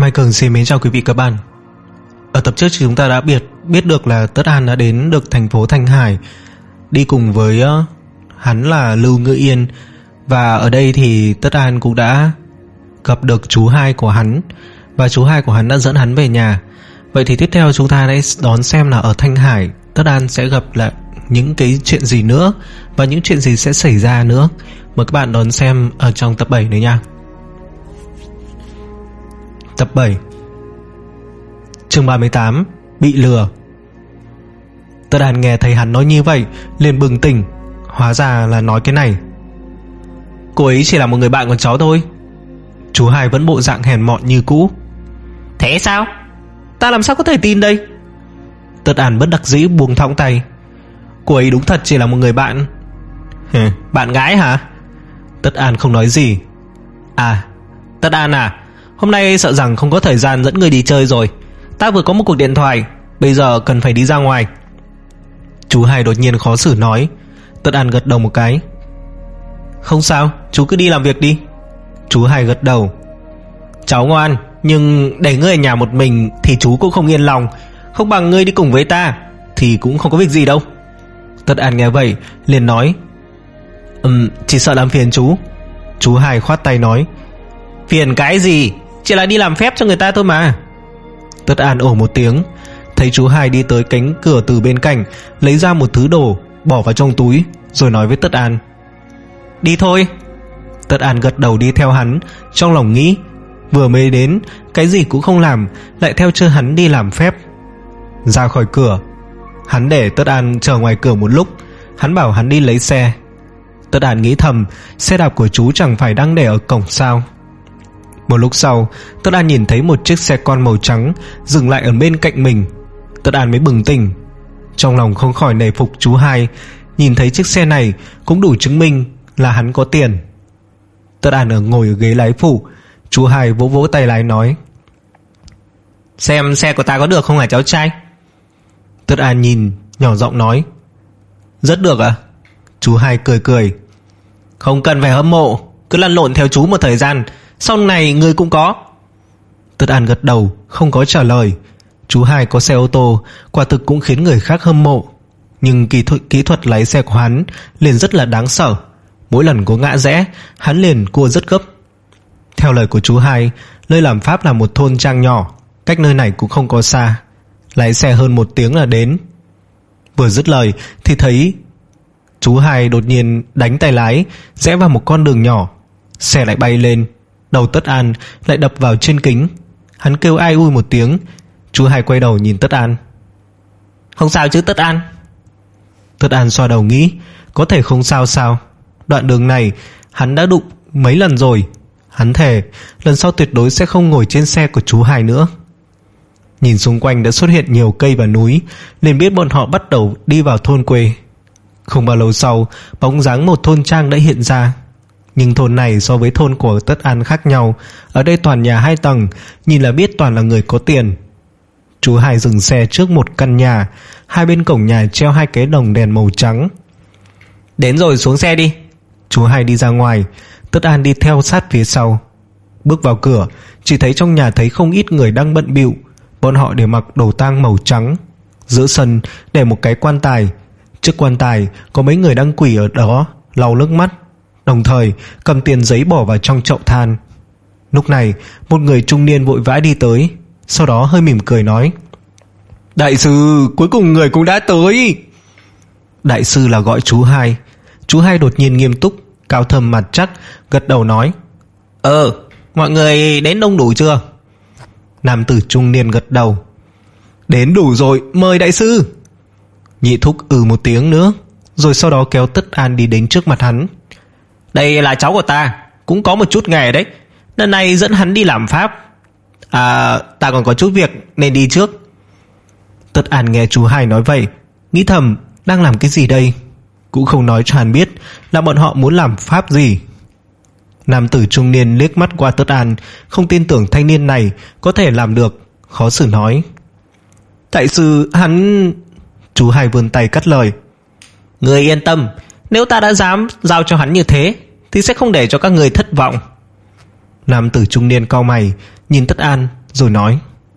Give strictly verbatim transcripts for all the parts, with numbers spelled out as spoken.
Michael xin mến chào quý vị các bạn. Ở tập trước chúng ta đã biết biết được là Tất An đã đến được thành phố Thanh Hải, đi cùng với uh, hắn là Lưu Ngữ Yên. Và ở đây thì Tất An cũng đã gặp được chú hai của hắn, và chú hai của hắn đã dẫn hắn về nhà. Vậy thì tiếp theo chúng ta hãy đón xem là ở Thanh Hải Tất An sẽ gặp lại những cái chuyện gì nữa, và những chuyện gì sẽ xảy ra nữa. Mời các bạn đón xem ở trong tập bảy này nha. Tập bảy, chương ba mươi tám, bị lừa. Tất An nghe thấy hắn nói như vậy liền bừng tỉnh, hóa ra là nói cái này. Cô ấy chỉ là một người bạn của cháu thôi. Chú hai vẫn bộ dạng hèn mọn như cũ. Thế sao? Ta làm sao có thể tin đây? Tất An bất đắc dĩ buông thõng tay. Cô ấy đúng thật chỉ là một người bạn. Hừ, bạn gái hả? Tất An không nói gì. À, Tất An à, hôm nay sợ rằng không có thời gian dẫn người đi chơi rồi. Ta vừa có một cuộc điện thoại, bây giờ cần phải đi ra ngoài. Chú hai đột nhiên khó xử nói. Tất An gật đầu một cái. Không sao, chú cứ đi làm việc đi. Chú hai gật đầu. Cháu ngoan, nhưng để ngươi ở nhà một mình thì chú cũng không yên lòng. Không bằng ngươi đi cùng với ta thì cũng không có việc gì đâu. Tất An nghe vậy liền nói. Ừm, chỉ sợ làm phiền chú. Chú hai khoát tay nói. Phiền cái gì, chỉ là đi làm phép cho người ta thôi mà. Tất An ồ một tiếng. Thấy chú hai đi tới cánh cửa từ bên cạnh, lấy ra một thứ đồ bỏ vào trong túi, rồi nói với Tất An. Đi thôi. Tất An gật đầu đi theo hắn, trong lòng nghĩ vừa mới đến, cái gì cũng không làm, lại theo chân hắn đi làm phép. Ra khỏi cửa, hắn để Tất An chờ ngoài cửa một lúc. Hắn bảo hắn đi lấy xe. Tất An nghĩ thầm, xe đạp của chú chẳng phải đang để ở cổng sao. Một lúc sau, Tất An nhìn thấy một chiếc xe con màu trắng dừng lại ở bên cạnh mình. Tất An mới bừng tỉnh. Trong lòng không khỏi nể phục chú hai. Nhìn thấy chiếc xe này cũng đủ chứng minh là hắn có tiền. Tất An ở ngồi ở ghế lái phụ. Chú hai vỗ vỗ tay lái nói. Xem xe của ta có được không hả cháu trai? Tất An nhìn, nhỏ giọng nói. Rất được ạ. À? Chú hai cười cười. Không cần phải hâm mộ, cứ lăn lộn theo chú một thời gian, sau này người cũng có. Tất An gật đầu, không có trả lời. Chú hai có xe ô tô, quả thực cũng khiến người khác hâm mộ. Nhưng kỹ thuật, kỹ thuật lái xe của hắn liền rất là đáng sợ. Mỗi lần có ngã rẽ, hắn liền cua rất gấp. Theo lời của chú hai, nơi làm pháp là một thôn trang nhỏ, cách nơi này cũng không có xa. Lái xe hơn một tiếng là đến. Vừa dứt lời thì thấy chú hai đột nhiên đánh tay lái, rẽ vào một con đường nhỏ. Xe lại bay lên, đầu Tất An lại đập vào trên kính. Hắn kêu ai ui một tiếng. Chú hai quay đầu nhìn Tất An. Không sao chứ Tất An? Tất An xoa đầu nghĩ, có thể không sao sao. Đoạn đường này hắn đã đụng mấy lần rồi. Hắn thề lần sau tuyệt đối sẽ không ngồi trên xe của chú hai nữa. Nhìn xung quanh đã xuất hiện nhiều cây và núi, liền biết bọn họ bắt đầu đi vào thôn quê. Không bao lâu sau, bóng dáng một thôn trang đã hiện ra. Nhưng thôn này so với thôn của Tất An khác nhau. Ở đây toàn nhà hai tầng, nhìn là biết toàn là người có tiền. Chú hai dừng xe trước một căn nhà. Hai bên cổng nhà treo hai cái đồng đèn màu trắng. Đến rồi, xuống xe đi. Chú hai đi ra ngoài. Tất An đi theo sát phía sau. Bước vào cửa, chỉ thấy trong nhà thấy không ít người đang bận bịu. Bọn họ đều mặc đồ tang màu trắng. Giữa sân để một cái quan tài. Trước quan tài có mấy người đang quỳ ở đó lau nước mắt, đồng thời cầm tiền giấy bỏ vào trong chậu than. Lúc này một người trung niên vội vã đi tới, sau đó hơi mỉm cười nói. Đại sư, cuối cùng người cũng đã tới. Đại sư là gọi chú hai. Chú hai đột nhiên nghiêm túc, cao thâm mặt chắc, gật đầu nói. Ờ, mọi người đến đông đủ chưa? Nam tử trung niên gật đầu. Đến đủ rồi, mời đại sư. Nhị thúc ừ một tiếng nữa, rồi sau đó kéo Tất An đi đến trước mặt hắn. Đây là cháu của ta, cũng có một chút nghề đấy. Lần này dẫn hắn đi làm pháp. À, ta còn có chút việc nên đi trước. Tất An nghe chú hai nói vậy, nghĩ thầm đang làm cái gì đây. Cũng không nói cho hắn biết là bọn họ muốn làm pháp gì. Nam tử trung niên liếc mắt qua Tất An, không tin tưởng thanh niên này có thể làm được, khó xử nói. Đại sư, hắn... Chú hai vươn tay cắt lời. Người yên tâm, nếu ta đã dám giao cho hắn như thế thì sẽ không để cho các người thất vọng. Nam tử trung niên cau mày, nhìn Tất An rồi nói: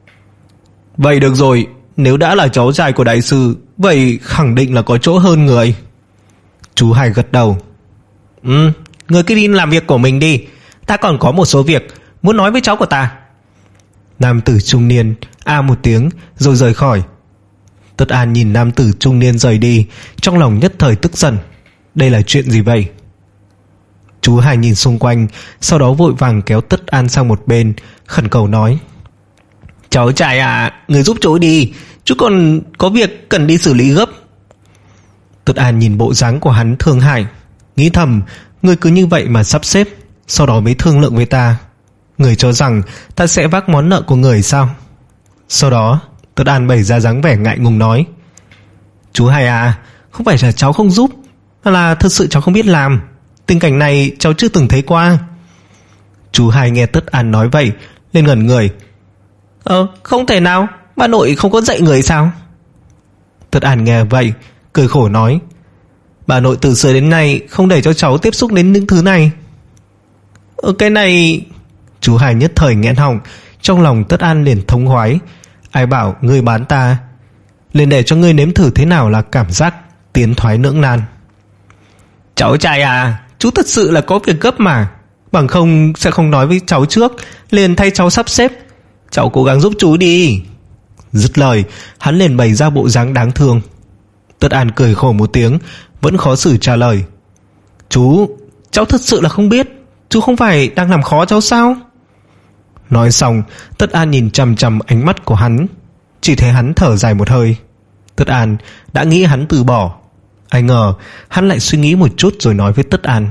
Vậy được rồi, nếu đã là cháu trai của đại sư, vậy khẳng định là có chỗ hơn người. Chú Hai gật đầu: Ừ, người cứ đi làm việc của mình đi, ta còn có một số việc muốn nói với cháu của ta. Nam tử trung niên a một tiếng rồi rời khỏi. Tất An nhìn nam tử trung niên rời đi, trong lòng nhất thời tức giận. Đây là chuyện gì vậy? Chú Hai nhìn xung quanh, sau đó vội vàng kéo Tất An sang một bên, khẩn cầu nói: Cháu trai à, người giúp chú đi, chú còn có việc cần đi xử lý gấp. Tất An nhìn bộ dáng của hắn thương hại, nghĩ thầm: Người cứ như vậy mà sắp xếp, sau đó mới thương lượng với ta. Người cho rằng ta sẽ vác món nợ của người sao? Sau đó Tất An bày ra dáng vẻ ngại ngùng nói: Chú Hai à, không phải là cháu không giúp, mà là thật sự cháu không biết làm. Tình cảnh này cháu chưa từng thấy qua. Chú Hai nghe Tất An nói vậy lên ngẩn người: Ờ, không thể nào, bà nội không có dạy người sao? Tất An nghe vậy cười khổ nói: Bà nội từ xưa đến nay không để cho cháu tiếp xúc đến những thứ này. Ờ, cái này... Chú Hai nhất thời nghẹn họng, trong lòng Tất An liền thống khoái. Ai bảo ngươi bán ta, liền để cho ngươi nếm thử thế nào là cảm giác tiến thoái lưỡng nan. Cháu trai à, chú thật sự là có việc gấp mà, bằng không sẽ không nói với cháu trước, liền thay cháu sắp xếp. Cháu cố gắng giúp chú đi. Dứt lời, hắn liền bày ra bộ dáng đáng thương. Tất An cười khổ một tiếng, vẫn khó xử trả lời: Chú, cháu thật sự là không biết, chú không phải đang làm khó cháu sao? Nói xong, Tất An nhìn chằm chằm ánh mắt của hắn, chỉ thấy hắn thở dài một hơi. Tất An đã nghĩ hắn từ bỏ, ai ngờ hắn lại suy nghĩ một chút rồi nói với Tất An: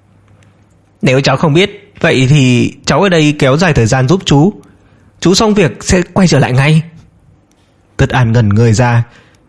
Nếu cháu không biết, vậy thì cháu ở đây kéo dài thời gian giúp chú. Chú xong việc sẽ quay trở lại ngay. Tất An ngẩn người ra.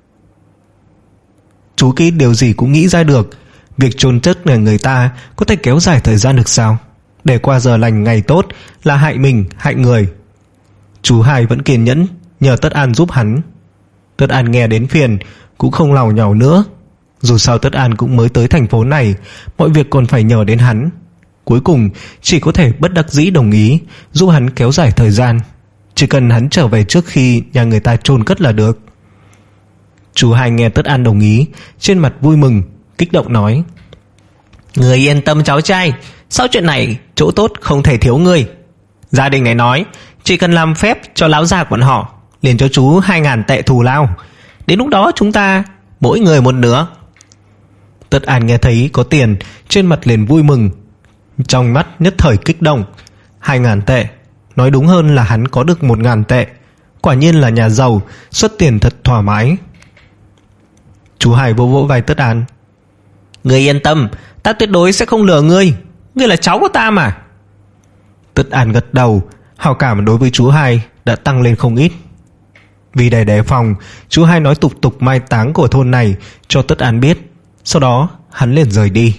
Chú cái điều gì cũng nghĩ ra được. Việc chôn chất người người ta có thể kéo dài thời gian được sao? Để qua giờ lành ngày tốt là hại mình hại người. Chú Hai vẫn kiên nhẫn nhờ Tất An giúp hắn. Tất An nghe đến phiền cũng không làu nhàu nữa. Dù sao Tất An cũng mới tới thành phố này, mọi việc còn phải nhờ đến hắn. Cuối cùng chỉ có thể bất đắc dĩ đồng ý giúp hắn kéo dài thời gian. Chỉ cần hắn trở về trước khi nhà người ta chôn cất là được. Chú Hai nghe Tất An đồng ý, trên mặt vui mừng, kích động nói: Người yên tâm cháu trai, sau chuyện này chỗ tốt không thể thiếu ngươi. Gia đình này nói chỉ cần làm phép cho lão già bọn họ, liền cho chú hai ngàn tệ thù lao. Đến lúc đó chúng ta mỗi người một nửa. Tất An nghe thấy có tiền, trên mặt liền vui mừng, trong mắt nhất thời kích động. Hai ngàn tệ, nói đúng hơn là hắn có được một ngàn tệ. Quả nhiên là nhà giàu, xuất tiền thật thoải mái. Chú Hai vỗ vỗ vai Tất An: Ngươi yên tâm, ta tuyệt đối sẽ không lừa ngươi. Ngươi là cháu của ta mà. Tất An gật đầu, hảo cảm đối với chú Hai đã tăng lên không ít. Vì để đề phòng, chú Hai nói tục tục mai táng của thôn này cho Tất An biết. Sau đó hắn liền rời đi.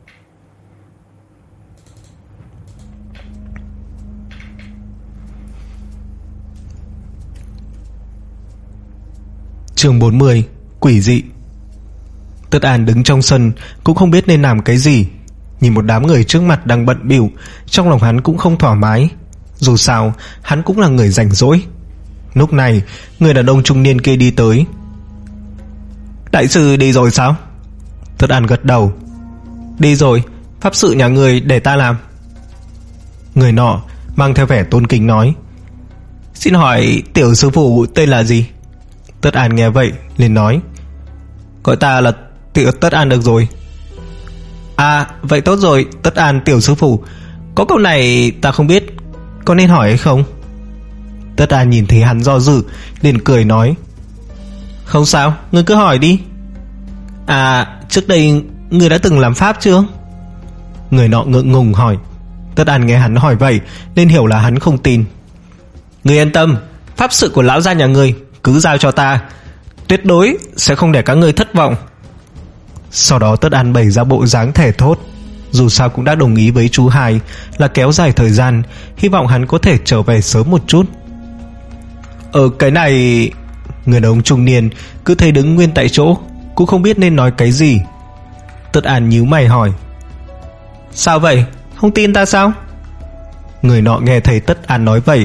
Chương bốn mươi. Quỷ dị. Tất An đứng trong sân cũng không biết nên làm cái gì. Nhìn một đám người trước mặt đang bận bịu, trong lòng hắn cũng không thoải mái. Dù sao hắn cũng là người rảnh rỗi. Lúc này người đàn ông trung niên kia đi tới. Đại sư đi rồi sao? Tất An gật đầu. Đi rồi, pháp sự nhà người để ta làm. Người nọ mang theo vẻ tôn kính nói: Xin hỏi tiểu sư phụ tên là gì? Tất An nghe vậy liền nói: Gọi ta là tiểu Tất An được rồi. À vậy tốt rồi, Tất An tiểu sư phụ, có câu này ta không biết, có nên hỏi hay không? Tất An nhìn thấy hắn do dự, liền cười nói: Không sao, ngươi cứ hỏi đi. À trước đây ngươi đã từng làm pháp chưa? Người nọ ngượng ngùng hỏi. Tất An nghe hắn hỏi vậy nên hiểu là hắn không tin. Ngươi yên tâm, pháp sự của lão gia nhà ngươi cứ giao cho ta, tuyệt đối sẽ không để các ngươi thất vọng. Sau đó Tất An bày ra bộ dáng thề thốt. Dù sao cũng đã đồng ý với chú Hai là kéo dài thời gian, hy vọng hắn có thể trở về sớm một chút. Ở cái này... Người đàn ông trung niên cứ thấy đứng nguyên tại chỗ, cũng không biết nên nói cái gì. Tất An nhíu mày hỏi: Sao vậy, không tin ta sao? Người nọ nghe thấy Tất An nói vậy,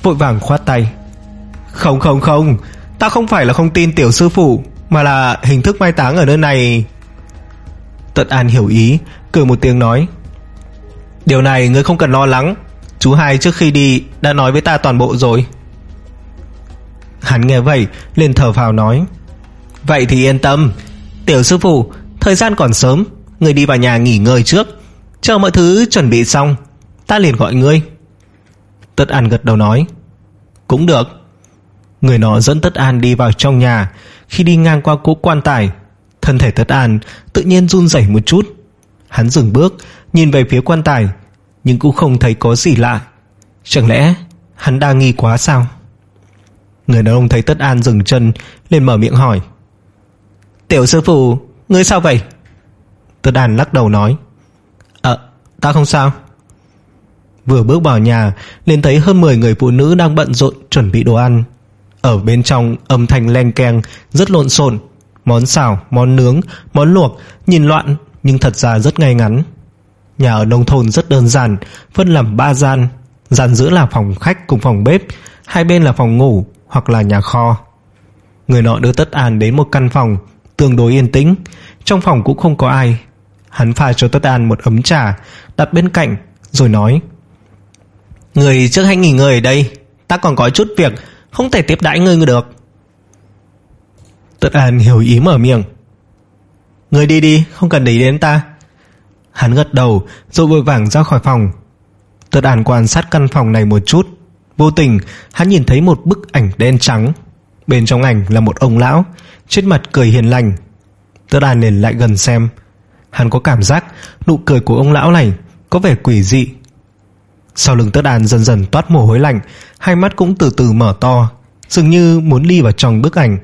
vội vàng khoát tay. Không không không, ta không phải là không tin tiểu sư phụ, mà là hình thức mai táng ở nơi này. Tất An hiểu ý, cười một tiếng nói, điều này ngươi không cần lo lắng, chú hai trước khi đi đã nói với ta toàn bộ rồi. Hắn nghe vậy liền thở phào nói, vậy thì yên tâm, tiểu sư phụ, thời gian còn sớm, ngươi đi vào nhà nghỉ ngơi trước, chờ mọi thứ chuẩn bị xong ta liền gọi ngươi. Tất An gật đầu nói, cũng được. Người nọ dẫn Tất An đi vào trong nhà. Khi đi ngang qua cỗ quan tài, thân thể Tất An tự nhiên run rẩy một chút. Hắn dừng bước nhìn về phía quan tài, nhưng cũng không thấy có gì lạ. Chẳng lẽ hắn đa nghi quá sao? Người đàn ông thấy Tất An dừng chân liền mở miệng hỏi, tiểu sư phụ, ngươi sao vậy? Tất An lắc đầu nói, Ờ, ta không sao. Vừa bước vào nhà liền thấy hơn mười người phụ nữ đang bận rộn chuẩn bị đồ ăn. Ở bên trong âm thanh len keng rất lộn xộn, món xào, món nướng, món luộc, nhìn loạn nhưng thật ra rất ngay ngắn. Nhà ở nông thôn rất đơn giản, phân làm ba gian. Gian giữa là phòng khách cùng phòng bếp, hai bên là phòng ngủ hoặc là nhà kho. Người nọ đưa Tất An đến một căn phòng tương đối yên tĩnh. Trong phòng cũng không có ai. Hắn pha cho Tất An một ấm trà đặt bên cạnh rồi nói, người trước hãy nghỉ ngơi ở đây, ta còn có chút việc không thể tiếp đãi ngươi được. Tất An hiểu ý mở miệng, người đi đi, không cần để ý đến ta. Hắn gật đầu rồi vội vàng ra khỏi phòng. Tất An quan sát căn phòng này một chút, vô tình hắn nhìn thấy một bức ảnh đen trắng. Bên trong ảnh là một ông lão, trên mặt cười hiền lành. Tất An liền lại gần xem. Hắn có cảm giác nụ cười của ông lão này có vẻ quỷ dị. Sau lưng Tất An dần dần toát mồ hôi lạnh, hai mắt cũng từ từ mở to, dường như muốn đi vào trong bức ảnh.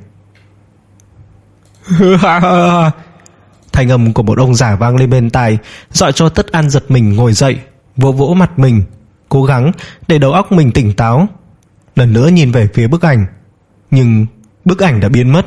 Thanh âm của một ông già vang lên bên tai, dọa cho Tất An giật mình ngồi dậy, vỗ vỗ mặt mình, cố gắng để đầu óc mình tỉnh táo. Lần nữa nhìn về phía bức ảnh, nhưng bức ảnh đã biến mất.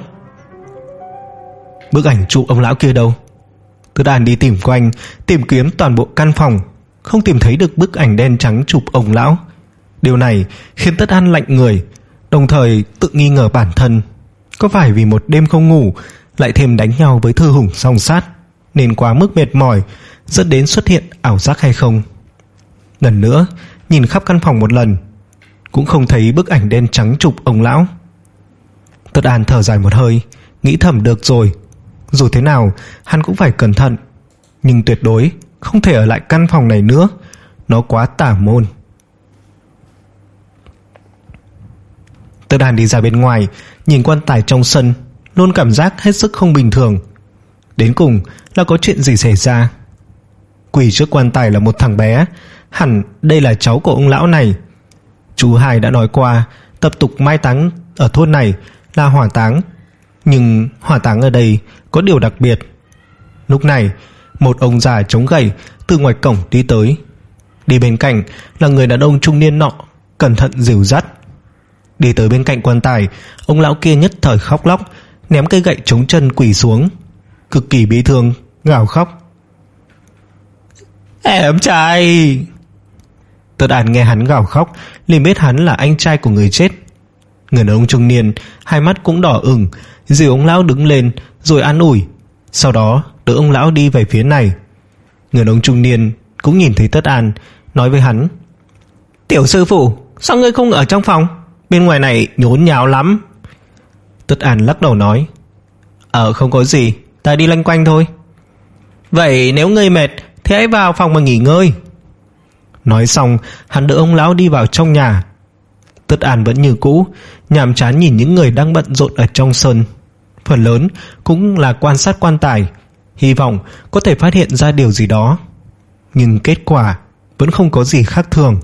Bức ảnh chụp ông lão kia đâu? Tất An đi tìm quanh, tìm kiếm toàn bộ căn phòng, không tìm thấy được bức ảnh đen trắng chụp ông lão. Điều này khiến Tất An lạnh người, đồng thời tự nghi ngờ bản thân. Có phải vì một đêm không ngủ, lại thêm đánh nhau với Thư Hùng song sát, nên quá mức mệt mỏi dẫn đến xuất hiện ảo giác hay không? Lần nữa nhìn khắp căn phòng một lần, cũng không thấy bức ảnh đen trắng chụp ông lão. Tất An thở dài một hơi, nghĩ thầm được rồi, dù thế nào hắn cũng phải cẩn thận, nhưng tuyệt đối không thể ở lại căn phòng này nữa, nó quá tà môn. Tất An đi ra bên ngoài, nhìn quan tài trong sân, luôn cảm giác hết sức không bình thường. Đến cùng là có chuyện gì xảy ra? Quỳ trước quan tài là một thằng bé, hẳn đây là cháu của ông lão này. Chú hai đã nói qua, tập tục mai táng ở thôn này là hỏa táng, nhưng hỏa táng ở đây có điều đặc biệt. Lúc này một ông già chống gậy từ ngoài cổng đi tới. Đi bên cạnh là người đàn ông trung niên nọ, cẩn thận dìu dắt. Đi tới bên cạnh quan tài, ông lão kia nhất thời khóc lóc, ném cây gậy chống chân quỳ xuống, cực kỳ bi thương, gào khóc. Em trai! Tất An nghe hắn gào khóc liền biết hắn là anh trai của người chết. Người đàn ông trung niên hai mắt cũng đỏ ửng, dìu ông lão đứng lên rồi an ủi, sau đó đỡ ông lão đi về phía này. Người đàn ông trung niên cũng nhìn thấy Tất An, nói với hắn, tiểu sư phụ, sao ngươi không ở trong phòng? Bên ngoài này nhốn nháo lắm. Tất An lắc đầu nói, Ờ không có gì, ta đi loanh quanh thôi. Vậy nếu ngươi mệt thì hãy vào phòng mà nghỉ ngơi. Nói xong hắn đỡ ông lão đi vào trong nhà. Tất An vẫn như cũ, nhàm chán nhìn những người đang bận rộn ở trong sân. Phần lớn cũng là quan sát quan tài, hy vọng có thể phát hiện ra điều gì đó. Nhưng kết quả vẫn không có gì khác thường.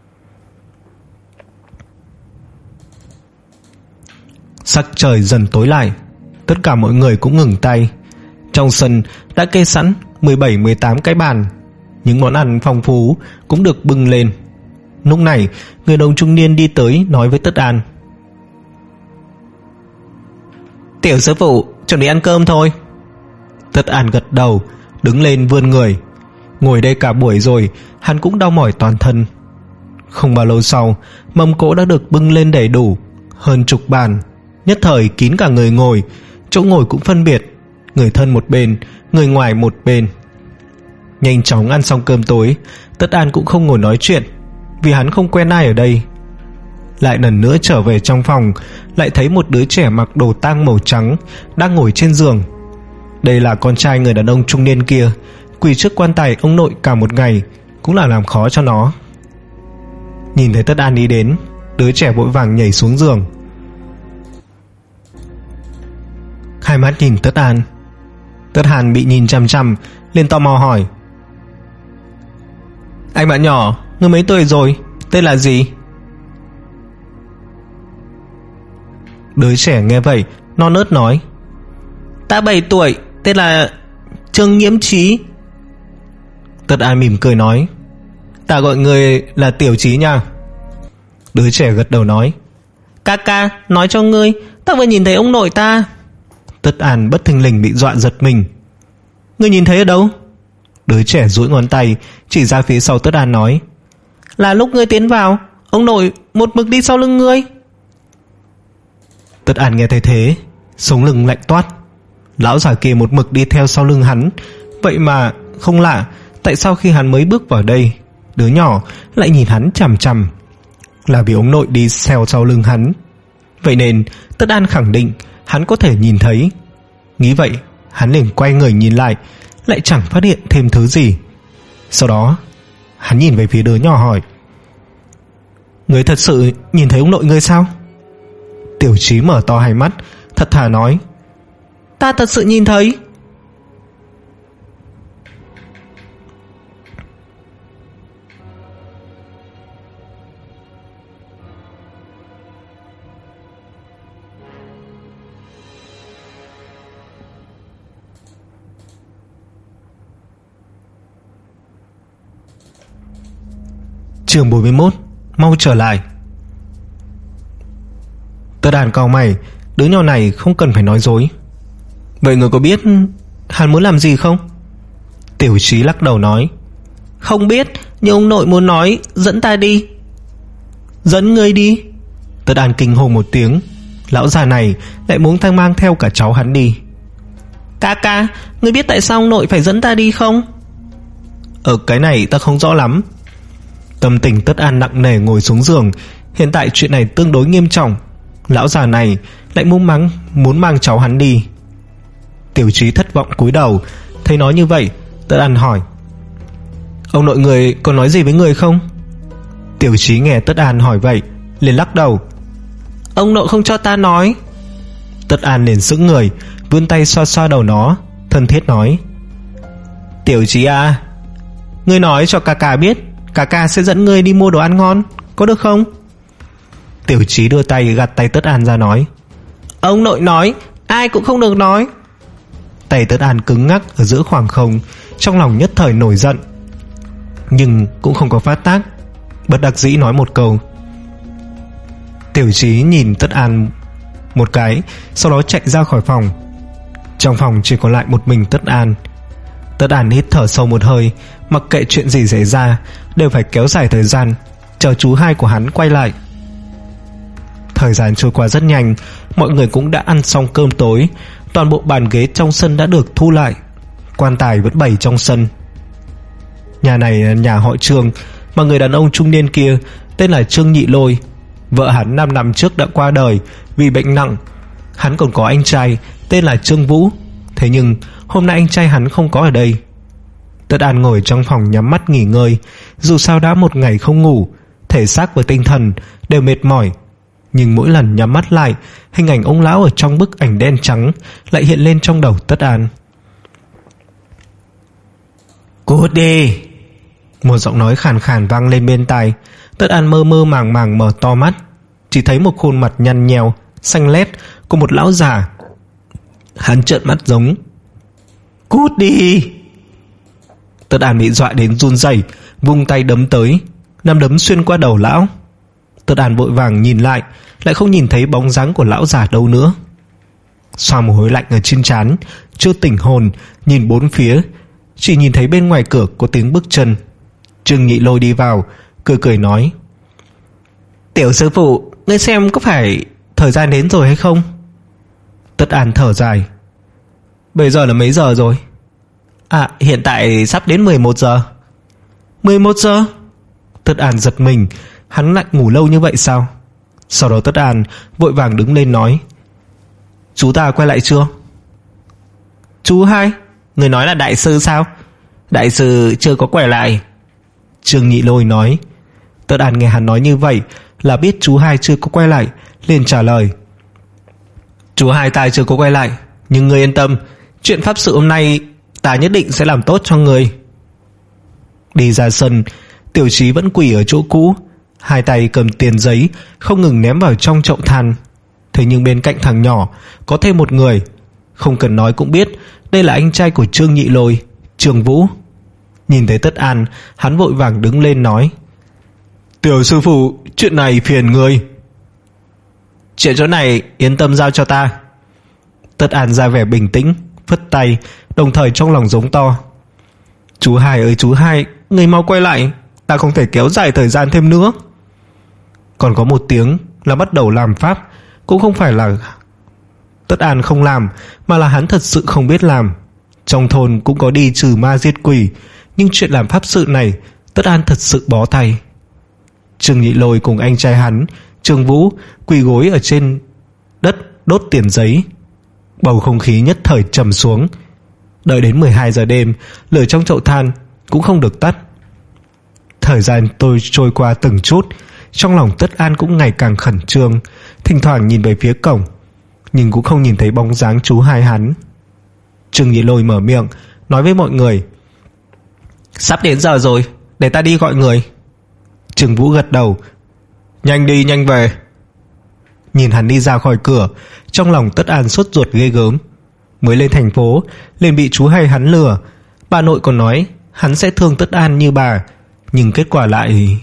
Sắc trời dần tối lại, tất cả mọi người cũng ngừng tay. Trong sân đã kê sẵn mười bảy mười tám cái bàn, những món ăn phong phú cũng được bưng lên. Lúc này người đàn ông trung niên đi tới nói với Tất An, tiểu sư phụ, chuẩn bị ăn cơm thôi. Tất An gật đầu, đứng lên vươn người. Ngồi đây cả buổi rồi, hắn cũng đau mỏi toàn thân. Không bao lâu sau, mâm cỗ đã được bưng lên đầy đủ, hơn chục bàn, nhất thời kín cả người ngồi. Chỗ ngồi cũng phân biệt, người thân một bên, người ngoài một bên. Nhanh chóng ăn xong cơm tối, Tất An cũng không ngồi nói chuyện, vì hắn không quen ai ở đây. Lại lần nữa trở về trong phòng, lại thấy một đứa trẻ mặc đồ tang màu trắng đang ngồi trên giường. Đây là con trai người đàn ông trung niên kia, quỳ trước quan tài ông nội cả một ngày, cũng là làm khó cho nó. Nhìn thấy Tất An đi đến, đứa trẻ vội vàng nhảy xuống giường, hai mắt nhìn Tất An. Tất Hàn bị nhìn chằm chằm, liền tò mò hỏi: Anh bạn nhỏ, ngươi mấy tuổi rồi, tên là gì? Đứa trẻ nghe vậy non nớt nói: Ta bảy tuổi, tên là Trương Nghiễm Trí. Tất An mỉm cười nói: Ta gọi người là Tiểu Trí nha. Đứa trẻ gật đầu nói: Ca ca, nói cho ngươi, ta vừa nhìn thấy ông nội ta. Tất An bất thình lình bị dọa giật mình. Ngươi nhìn thấy ở đâu? Đứa trẻ duỗi ngón tay chỉ ra phía sau Tất An nói: Là lúc ngươi tiến vào, ông nội một mực đi sau lưng ngươi. Tất An nghe thấy thế, sống lưng lạnh toát. Lão già kia một mực đi theo sau lưng hắn, vậy mà không lạ tại sao khi hắn mới bước vào đây, đứa nhỏ lại nhìn hắn chằm chằm. Là vì ông nội đi theo sau lưng hắn. Vậy nên Tất An khẳng định hắn có thể nhìn thấy. Nghĩ vậy, hắn liền quay người nhìn lại, lại chẳng phát hiện thêm thứ gì. Sau đó hắn nhìn về phía đứa nhỏ hỏi: Ngươi thật sự nhìn thấy ông nội ngươi sao? Tiểu Trí mở to hai mắt, thật thà nói: Ta thật sự nhìn thấy. Chương bốn mươi mốt. Mau trở lại. Tất An cau mày, đứa nhỏ này không cần phải nói dối. Vậy người có biết hắn muốn làm gì không? Tiểu Trí lắc đầu nói: Không biết, nhưng ông nội muốn nói dẫn ta đi. Dẫn ngươi đi? Tất An kinh hô một tiếng. Lão già này lại muốn thang mang theo cả cháu hắn đi. Ca ca, ngươi biết tại sao ông nội phải dẫn ta đi không? Ở cái này ta không rõ lắm. Tâm tình Tất An nặng nề ngồi xuống giường. Hiện tại chuyện này tương đối nghiêm trọng. Lão già này lại muốn mắng muốn mang cháu hắn đi. Tiểu Trí thất vọng cúi đầu. Thấy nói như vậy, Tất An hỏi: Ông nội người có nói gì với người không? Tiểu Trí nghe Tất An hỏi vậy liền lắc đầu: Ông nội không cho ta nói. Tất An liền sững người, vươn tay xoa xoa đầu nó, thân thiết nói: Tiểu Trí à, ngươi nói cho ca ca biết, ca ca sẽ dẫn ngươi đi mua đồ ăn ngon, có được không? Tiểu Trí đưa tay gạt tay Tất An ra nói: Ông nội nói ai cũng không được nói. Tay Tất An cứng ngắc ở giữa khoảng không, trong lòng nhất thời nổi giận, nhưng cũng không có phát tác, bất đắc dĩ nói một câu. Tiểu Trí nhìn Tất An một cái, sau đó chạy ra khỏi phòng. Trong phòng chỉ còn lại một mình Tất An. Tất An hít thở sâu một hơi, mặc kệ chuyện gì xảy ra đều phải kéo dài thời gian, chờ chú hai của hắn quay lại. Thời gian trôi qua rất nhanh, mọi người cũng đã ăn xong cơm tối. Toàn bộ bàn ghế trong sân đã được thu lại, quan tài vẫn bày trong sân. Nhà này là nhà họ Trương, mà người đàn ông trung niên kia tên là Trương Nhị Lôi. Vợ hắn năm năm trước đã qua đời vì bệnh nặng. Hắn còn có anh trai tên là Trương Vũ. Thế nhưng hôm nay anh trai hắn không có ở đây. Tất An ngồi trong phòng nhắm mắt nghỉ ngơi. Dù sao đã một ngày không ngủ, thể xác và tinh thần đều mệt mỏi, nhưng mỗi lần nhắm mắt lại, hình ảnh ông lão ở trong bức ảnh đen trắng lại hiện lên trong đầu Tất An. Cút đi! Một giọng nói khàn khàn vang lên bên tai. Tất An mơ mơ màng màng mở to mắt, chỉ thấy một khuôn mặt nhăn nheo, xanh lét của một lão già. Hắn trợn mắt giống: Cút đi! Tất An bị dọa đến run rẩy, vung tay đấm tới, nắm đấm xuyên qua đầu lão. Tất An vội vàng nhìn lại, lại không nhìn thấy bóng dáng của lão già đâu nữa. Xoa mồ hôi lạnh ở trên trán, chưa tỉnh hồn, nhìn bốn phía, chỉ nhìn thấy bên ngoài cửa có tiếng bước chân. Trương Nhị Lôi đi vào, cười cười nói: Tiểu sư phụ, ngươi xem có phải thời gian đến rồi hay không? Tất An thở dài. Bây giờ là mấy giờ rồi? À, hiện tại sắp đến mười một giờ. mười một giờ? Tất An giật mình, hắn lại ngủ lâu như vậy sao? Sau đó Tất An vội vàng đứng lên nói, chú ta quay lại chưa? Chú hai? Người nói là đại sư sao? Đại sư chưa có quay lại. Trương Nhị Lôi nói. Tất An nghe hắn nói như vậy là biết chú hai chưa có quay lại, liền trả lời, chú hai ta chưa có quay lại, nhưng ngươi yên tâm, chuyện pháp sự hôm nay ta nhất định sẽ làm tốt cho ngươi. Đi ra sân, Tiểu Chí vẫn quỳ ở chỗ cũ, hai tay cầm tiền giấy không ngừng ném vào trong chậu than. Thế nhưng bên cạnh thằng nhỏ có thêm một người, không cần nói cũng biết đây là anh trai của Trương Nhị Lôi, Trương Vũ. Nhìn thấy Tất An, hắn vội vàng đứng lên nói, tiểu sư phụ, chuyện này phiền người. Chuyện chỗ này yên tâm giao cho ta. Tất An ra vẻ bình tĩnh, phất tay, đồng thời trong lòng giống to, chú hai ơi chú hai, người mau quay lại, ta không thể kéo dài thời gian thêm nữa. Còn có một tiếng là bắt đầu làm pháp. Cũng không phải là Tất An không làm, mà là hắn thật sự không biết làm. Trong thôn cũng có đi trừ ma giết quỷ, nhưng chuyện làm pháp sự này Tất An thật sự bó tay. Trương Nhị Lôi cùng anh trai hắn, Trương Vũ, quỳ gối ở trên đất đốt tiền giấy. Bầu không khí nhất thời trầm xuống. Đợi đến mười hai giờ đêm, lửa trong chậu than cũng không được tắt. Thời gian tôi trôi qua từng chút, trong lòng Tất An cũng ngày càng khẩn trương, thỉnh thoảng nhìn về phía cổng, nhưng cũng không nhìn thấy bóng dáng chú hai hắn. Trương Nhị Lôi mở miệng nói với mọi người, sắp đến giờ rồi, để ta đi gọi người. Trương Vũ gật đầu, nhanh đi nhanh về. Nhìn hắn đi ra khỏi cửa, trong lòng Tất An sốt ruột ghê gớm. Mới lên thành phố liền bị chú hai hắn lừa. Bà nội còn nói hắn sẽ thương Tất An như bà, nhưng kết quả lại...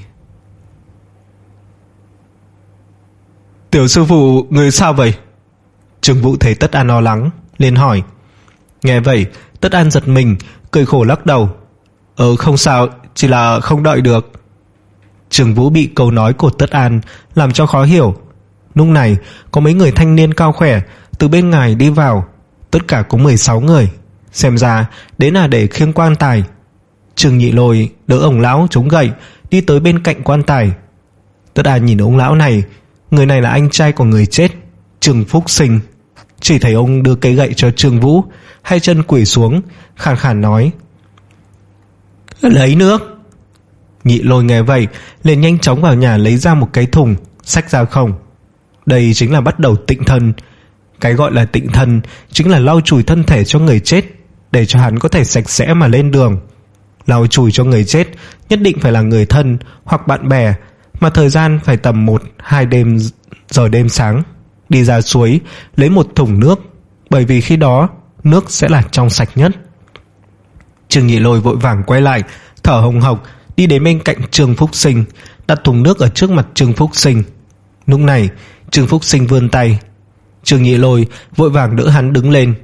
Tiểu sư phụ, người sao vậy? Trương Vũ thấy Tất An lo lắng, liền hỏi. Nghe vậy Tất An giật mình, cười khổ lắc đầu, Ờ không sao, chỉ là không đợi được. Trương Vũ bị câu nói của Tất An làm cho khó hiểu. Lúc này có mấy người thanh niên cao khỏe từ bên ngoài đi vào, tất cả có mười sáu người, xem ra đến là để khiêng quan tài. Trương Nhị Lôi đỡ ông lão chống gậy đi tới bên cạnh quan tài. Tất An nhìn ông lão này, người này là anh trai của người chết, Trương Phúc Sinh. Chỉ thấy ông đưa cây gậy cho Trương Vũ, hai chân quỳ xuống, khàn khàn nói, lấy nước. Nhị Lôi nghe vậy liền nhanh chóng vào nhà lấy ra một cái thùng, xách ra không. Đây chính là bắt đầu tịnh thân. Cái gọi là tịnh thân chính là lau chùi thân thể cho người chết, để cho hắn có thể sạch sẽ mà lên đường. Lau chùi cho người chết nhất định phải là người thân hoặc bạn bè, mà thời gian phải tầm một hai đêm giờ đêm sáng. Đi ra suối lấy một thùng nước, bởi vì khi đó nước sẽ là trong sạch nhất. Trương Nhị Lôi vội vàng quay lại, thở hồng hộc đi đến bên cạnh Trương Phúc Sinh, đặt thùng nước ở trước mặt Trương Phúc Sinh. Lúc này Trương Phúc Sinh vươn tay, Trương Nhị Lôi vội vàng đỡ hắn đứng lên.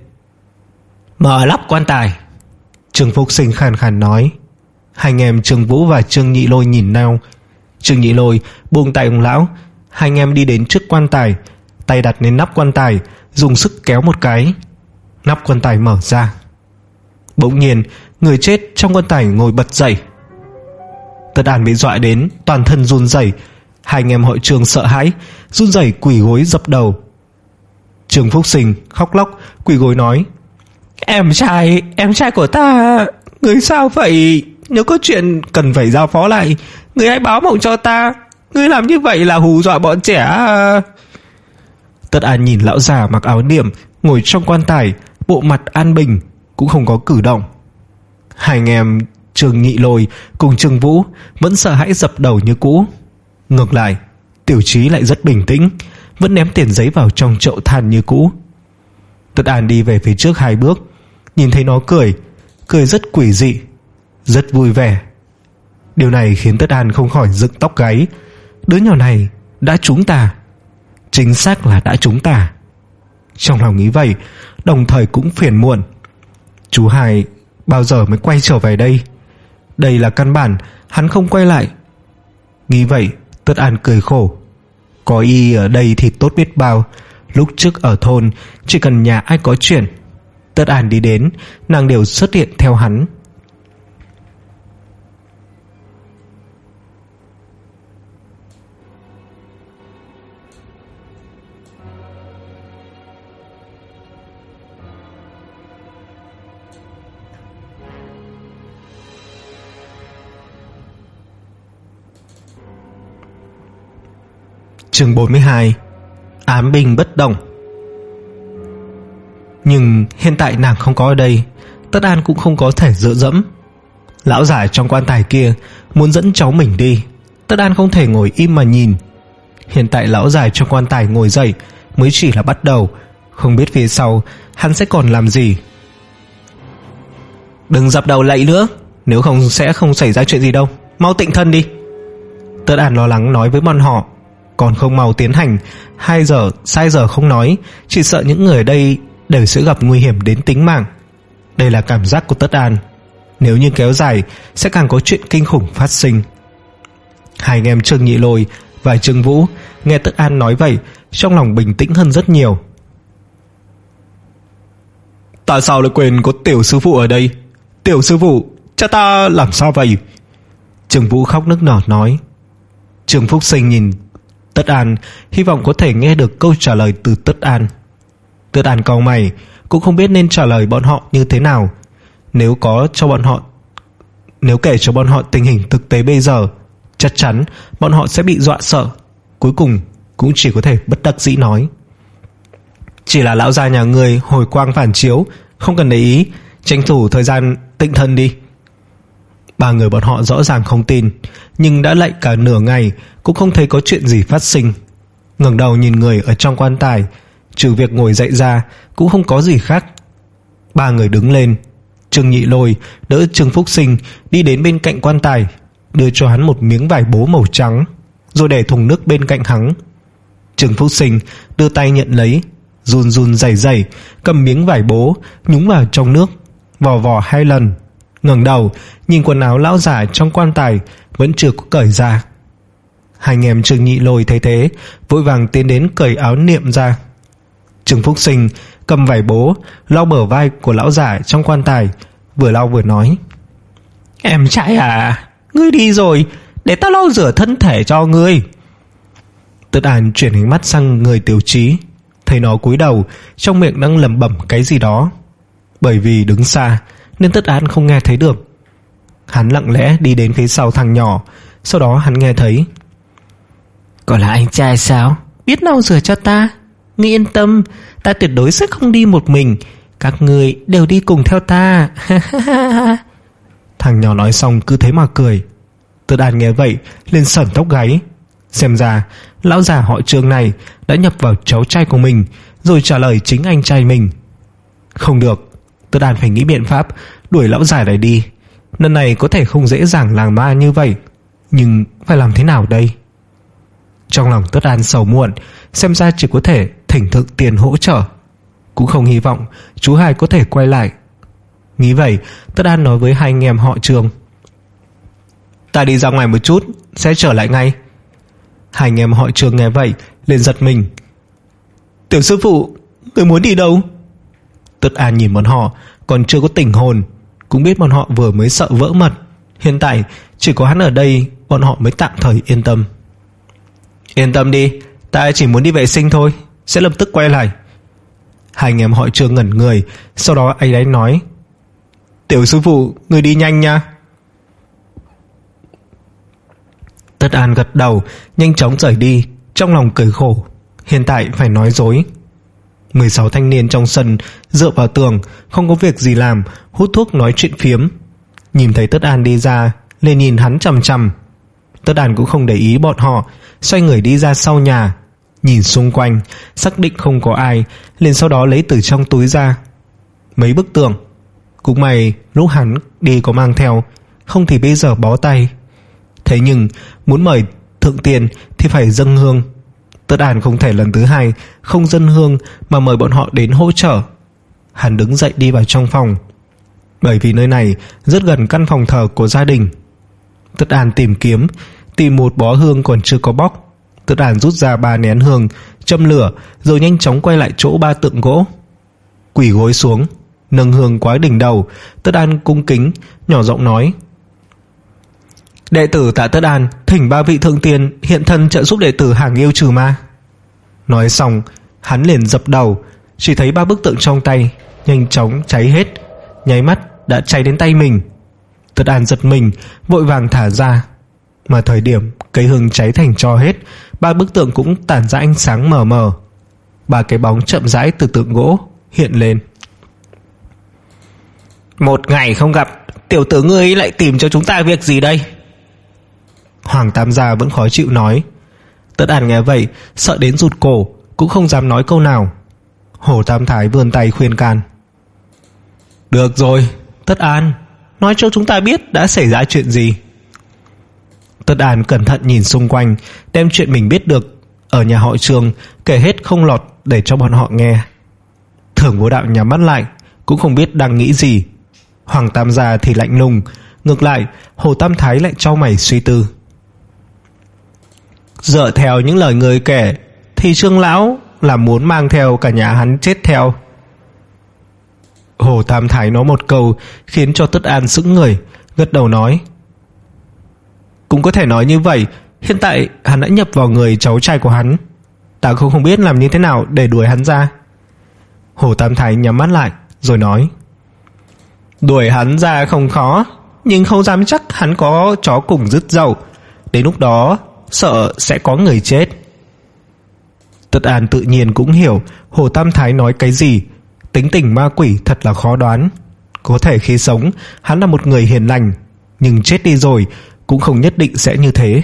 Mở lắp quan tài. Trương Phúc Sinh khàn khàn nói. Hai anh em Trương Vũ và Trương Nhị Lôi nhìn nhau. Trương Nhị Lôi buông tay ông lão. Hai anh em đi đến trước quan tài, tay đặt lên nắp quan tài, dùng sức kéo một cái, nắp quan tài mở ra. Bỗng nhiên người chết trong quan tài ngồi bật dậy. Tất An bị dọa đến toàn thân run rẩy. Hai anh em hội Trương sợ hãi, run rẩy quỳ gối dập đầu. Trương Phúc Sinh khóc lóc quỳ gối nói, Em trai, em trai của ta, người sao vậy? Nếu có chuyện cần phải giao phó lại, người hãy báo mộng cho ta. Người làm như vậy là hù dọa bọn trẻ à? Tất An nhìn lão già mặc áo niệm ngồi trong quan tài, bộ mặt an bình, cũng không có cử động. Hai anh em Trương Nhị Lôi cùng Trương Vũ vẫn sợ hãi dập đầu như cũ. Ngược lại Tiểu Chí lại rất bình tĩnh, vẫn ném tiền giấy vào trong chậu than như cũ. Tất An đi về phía trước hai bước, nhìn thấy nó cười, cười rất quỷ dị, rất vui vẻ. Điều này khiến Tất An không khỏi dựng tóc gáy. Đứa nhỏ này đã trúng tà, chính xác là đã trúng tà. Trong lòng nghĩ vậy, đồng thời cũng phiền muộn. Chú hai bao giờ mới quay trở về đây? Đây là căn bản hắn không quay lại. Nghĩ vậy Tất An cười khổ, Có y ở đây thì tốt biết bao. Lúc trước ở thôn, chỉ cần nhà ai có chuyện, Tất An đi đến, nàng đều xuất hiện theo hắn. Chương bốn mươi hai. Ám binh bất động. Nhưng hiện tại nàng không có ở đây, Tất An cũng không có thể dựa dẫm. Lão giả trong quan tài kia muốn dẫn cháu mình đi, Tất An không thể ngồi im mà nhìn. Hiện tại lão giả trong quan tài ngồi dậy mới chỉ là bắt đầu, không biết phía sau hắn sẽ còn làm gì. Đừng dập đầu lạy nữa, nếu không sẽ không xảy ra chuyện gì đâu, mau tịnh thân đi. Tất An lo lắng nói với bọn họ. Còn không mau tiến hành, hai giờ sai giờ không nói, chỉ sợ những người ở đây đều sẽ gặp nguy hiểm đến tính mạng. Đây là cảm giác của Tất An. Nếu như kéo dài sẽ càng có chuyện kinh khủng phát sinh. Hai anh em Trương Nhị Lôi và Trương Vũ nghe Tất An nói vậy, trong lòng bình tĩnh hơn rất nhiều. Tại sao lại quên có tiểu sư phụ ở đây? Tiểu sư phụ, cha ta làm sao vậy? Trương Vũ khóc nức nở nói. Trương Phúc Sinh nhìn Tất An, hy vọng có thể nghe được câu trả lời từ Tất An. Tất An cau mày, cũng không biết nên trả lời bọn họ như thế nào. Nếu có cho bọn họ Nếu kể cho bọn họ tình hình thực tế bây giờ, chắc chắn bọn họ sẽ bị dọa sợ. Cuối cùng cũng chỉ có thể bất đắc dĩ nói. Chỉ là lão gia nhà người hồi quang phản chiếu, không cần để ý, tranh thủ thời gian tịnh thân đi. Ba người bọn họ rõ ràng không tin, nhưng đã lạy cả nửa ngày cũng không thấy có chuyện gì phát sinh. Ngẩng đầu nhìn người ở trong quan tài, trừ việc ngồi dậy ra cũng không có gì khác. Ba người đứng lên. Trương Nhị Lôi đỡ Trương Phúc Sinh đi đến bên cạnh quan tài, đưa cho hắn một miếng vải bố màu trắng, rồi để thùng nước bên cạnh hắn. Trương Phúc Sinh đưa tay nhận lấy, run run rẩy rẩy cầm miếng vải bố nhúng vào trong nước, vò vò hai lần, ngẩng đầu nhìn quần áo lão giả trong quan tài vẫn chưa có cởi ra. Hai anh em Trương Nhị Lôi thấy thế, vội vàng tiến đến cởi áo niệm ra. Trương Phúc Sinh cầm vải bố lau bờ vai của lão giả trong quan tài, vừa lau vừa nói. Em trai à, ngươi đi rồi, để tao lau rửa thân thể cho ngươi. Tất An chuyển ánh mắt sang người Tiểu Trí, thấy nó cúi đầu, trong miệng đang lẩm bẩm cái gì đó. Bởi vì đứng xa nên Tất An không nghe thấy được. Hắn lặng lẽ đi đến phía sau thằng nhỏ, sau đó hắn nghe thấy. Còn là anh trai sao? Biết lau rửa cho ta. Ngươi yên tâm, ta tuyệt đối sẽ không đi một mình, các ngươi đều đi cùng theo ta. Thằng nhỏ nói xong cứ thế mà cười. Tất An nghe vậy liền sởn tóc gáy. Xem ra lão già họ Trương này đã nhập vào cháu trai của mình, rồi trả lời chính anh trai mình. Không được, Tất An phải nghĩ biện pháp đuổi lão già này đi. Lần này có thể không dễ dàng làm ma như vậy, nhưng phải làm thế nào đây? Trong lòng Tất An sầu muộn, xem ra chỉ có thể thỉnh Thượng Tiền hỗ trợ, cũng không hy vọng chú hai có thể quay lại. Nghĩ vậy, Tất An nói với hai anh em họ Trương. Ta đi ra ngoài một chút, sẽ trở lại ngay. Hai anh em họ Trương nghe vậy liền giật mình. Tiểu sư phụ, người muốn đi đâu? Tất An nhìn bọn họ còn chưa có tỉnh hồn, cũng biết bọn họ vừa mới sợ vỡ mật. Hiện tại chỉ có hắn ở đây, bọn họ mới tạm thời yên tâm. Yên tâm đi, ta chỉ muốn đi vệ sinh thôi, sẽ lập tức quay lại. Hai anh em họ Trương ngẩn người, sau đó anh ấy nói. Tiểu sư phụ, người đi nhanh nha. Tất An gật đầu, nhanh chóng rời đi, trong lòng cười khổ. Hiện tại phải nói dối. Mười sáu thanh niên trong sân dựa vào tường, không có việc gì làm, hút thuốc nói chuyện phiếm. Nhìn thấy Tất An đi ra, liền nhìn hắn chằm chằm. Tất An cũng không để ý bọn họ, xoay người đi ra sau nhà, nhìn xung quanh, xác định không có ai, liền sau đó lấy từ trong túi ra mấy bức tượng. Cũng may lúc hắn đi có mang theo, không thì bây giờ bó tay. Thế nhưng muốn mời thượng tiền thì phải dâng hương. Tất An không thể lần thứ hai không dâng hương mà mời bọn họ đến hỗ trợ. Hắn đứng dậy đi vào trong phòng, bởi vì nơi này rất gần căn phòng thờ của gia đình. Tất An tìm kiếm, tìm một bó hương còn chưa có bóc, Tất An rút ra ba nén hương, châm lửa, rồi nhanh chóng quay lại chỗ ba tượng gỗ. Quỳ gối xuống, nâng hương cói đỉnh đầu. Tất An cung kính nhỏ giọng nói: đệ tử Tạ Tất An thỉnh ba vị thượng tiên hiện thân trợ giúp đệ tử hàng yêu trừ ma. Nói xong, hắn liền dập đầu. Chỉ thấy ba bức tượng trong tay nhanh chóng cháy hết, nháy mắt đã cháy đến tay mình. Tất An giật mình, vội vàng thả ra. Mà thời điểm cây hương cháy thành tro hết, ba bức tượng cũng tản ra ánh sáng mờ mờ. Ba cái bóng chậm rãi từ tượng gỗ hiện lên. Một ngày không gặp, tiểu tử ngươi lại tìm cho chúng ta việc gì đây? Hoàng Tam Gia vẫn khó chịu nói. Tất An nghe vậy sợ đến rụt cổ, cũng không dám nói câu nào. Hồ Tam Thái vươn tay khuyên can: được rồi, Tất An, nói cho chúng ta biết đã xảy ra chuyện gì. Tất An cẩn thận nhìn xung quanh, đem chuyện mình biết được ở nhà họ Trương kể hết không lọt để cho bọn họ nghe. Thưởng Vô Đạo nhắm mắt lại, cũng không biết đang nghĩ gì. Hoàng Tam Gia thì lạnh lùng. Ngược lại, Hồ Tam Thái lại chau mày suy tư. Dựa theo những lời người kể thì Trương lão là muốn mang theo cả nhà hắn chết theo. Hồ Tam Thái nói một câu khiến cho Tất An sững người, gật đầu nói: cũng có thể nói như vậy. Hiện tại hắn đã nhập vào người cháu trai của hắn, ta không không biết làm như thế nào để đuổi hắn ra. Hồ Tam Thái nhắm mắt lại rồi nói: đuổi hắn ra không khó, nhưng không dám chắc hắn có chó cùng rứt dậu. Đến lúc đó sợ sẽ có người chết. Tất An tự nhiên cũng hiểu Hồ Tam Thái nói cái gì. Tính tình ma quỷ thật là khó đoán. Có thể khi sống hắn là một người hiền lành, nhưng chết đi rồi cũng không nhất định sẽ như thế.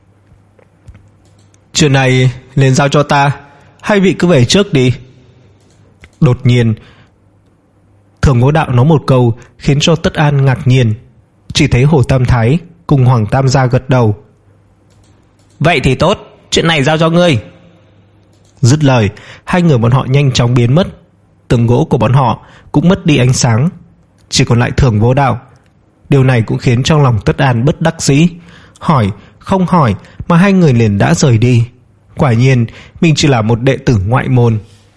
Chuyện này nên giao cho ta, hai vị cứ về trước đi. Đột nhiên Thường Ngô Đạo nói một câu khiến cho Tất An ngạc nhiên. Chỉ thấy Hồ Tam Thái cùng Hoàng Tam Gia gật đầu. Vậy thì tốt, chuyện này giao cho ngươi. Dứt lời, hai người bọn họ nhanh chóng biến mất. Tượng gỗ của bọn họ cũng mất đi ánh sáng, chỉ còn lại Thường Vô Đạo. Điều này cũng khiến trong lòng Tất An bất đắc dĩ. Hỏi không hỏi mà hai người liền đã rời đi. Quả nhiên mình chỉ là một đệ tử ngoại môn.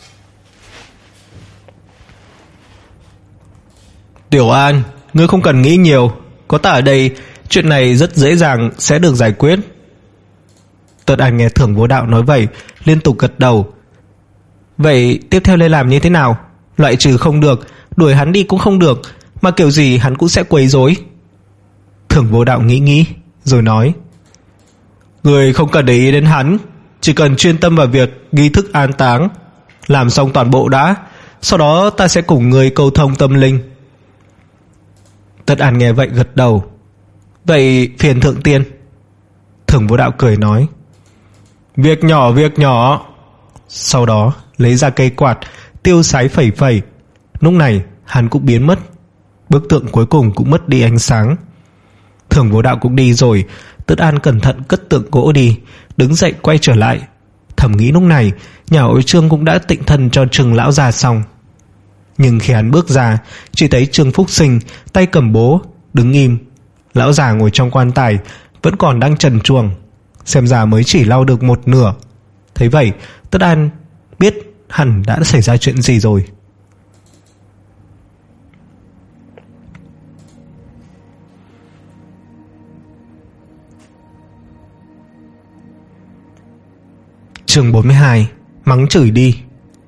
Tiểu An, ngươi không cần nghĩ nhiều, có ta ở đây, chuyện này rất dễ dàng sẽ được giải quyết. Tất An nghe Thường Vô Đạo nói vậy liên tục gật đầu. Vậy tiếp theo nên làm như thế nào? Loại trừ không được, đuổi hắn đi cũng không được, mà kiểu gì hắn cũng sẽ quấy rối. Thường Vô Đạo nghĩ nghĩ rồi nói: người không cần để ý đến hắn, chỉ cần chuyên tâm vào việc nghi thức an táng. Làm xong toàn bộ đã, sau đó ta sẽ cùng người cầu thông tâm linh. Tất An nghe vậy gật đầu. Vậy phiền thượng tiên. Thường Vô Đạo cười nói: việc nhỏ việc nhỏ. Sau đó lấy ra cây quạt, tiêu sái phẩy phẩy. Lúc này hắn cũng biến mất. Bức tượng cuối cùng cũng mất đi ánh sáng. Thường Vô Đạo cũng đi rồi. Tất An cẩn thận cất tượng gỗ đi, đứng dậy quay trở lại. Thầm nghĩ lúc này nhà họ Trương cũng đã tịnh thân cho Trương lão già xong. Nhưng khi hắn bước ra, chỉ thấy Trương Phúc Sinh tay cầm bố đứng im. Lão già ngồi trong quan tài vẫn còn đang trần truồng, xem ra mới chỉ lau được một nửa. Thấy vậy, Tất An biết hẳn đã xảy ra chuyện gì rồi. Chương bốn mươi hai. Mắng chửi đi.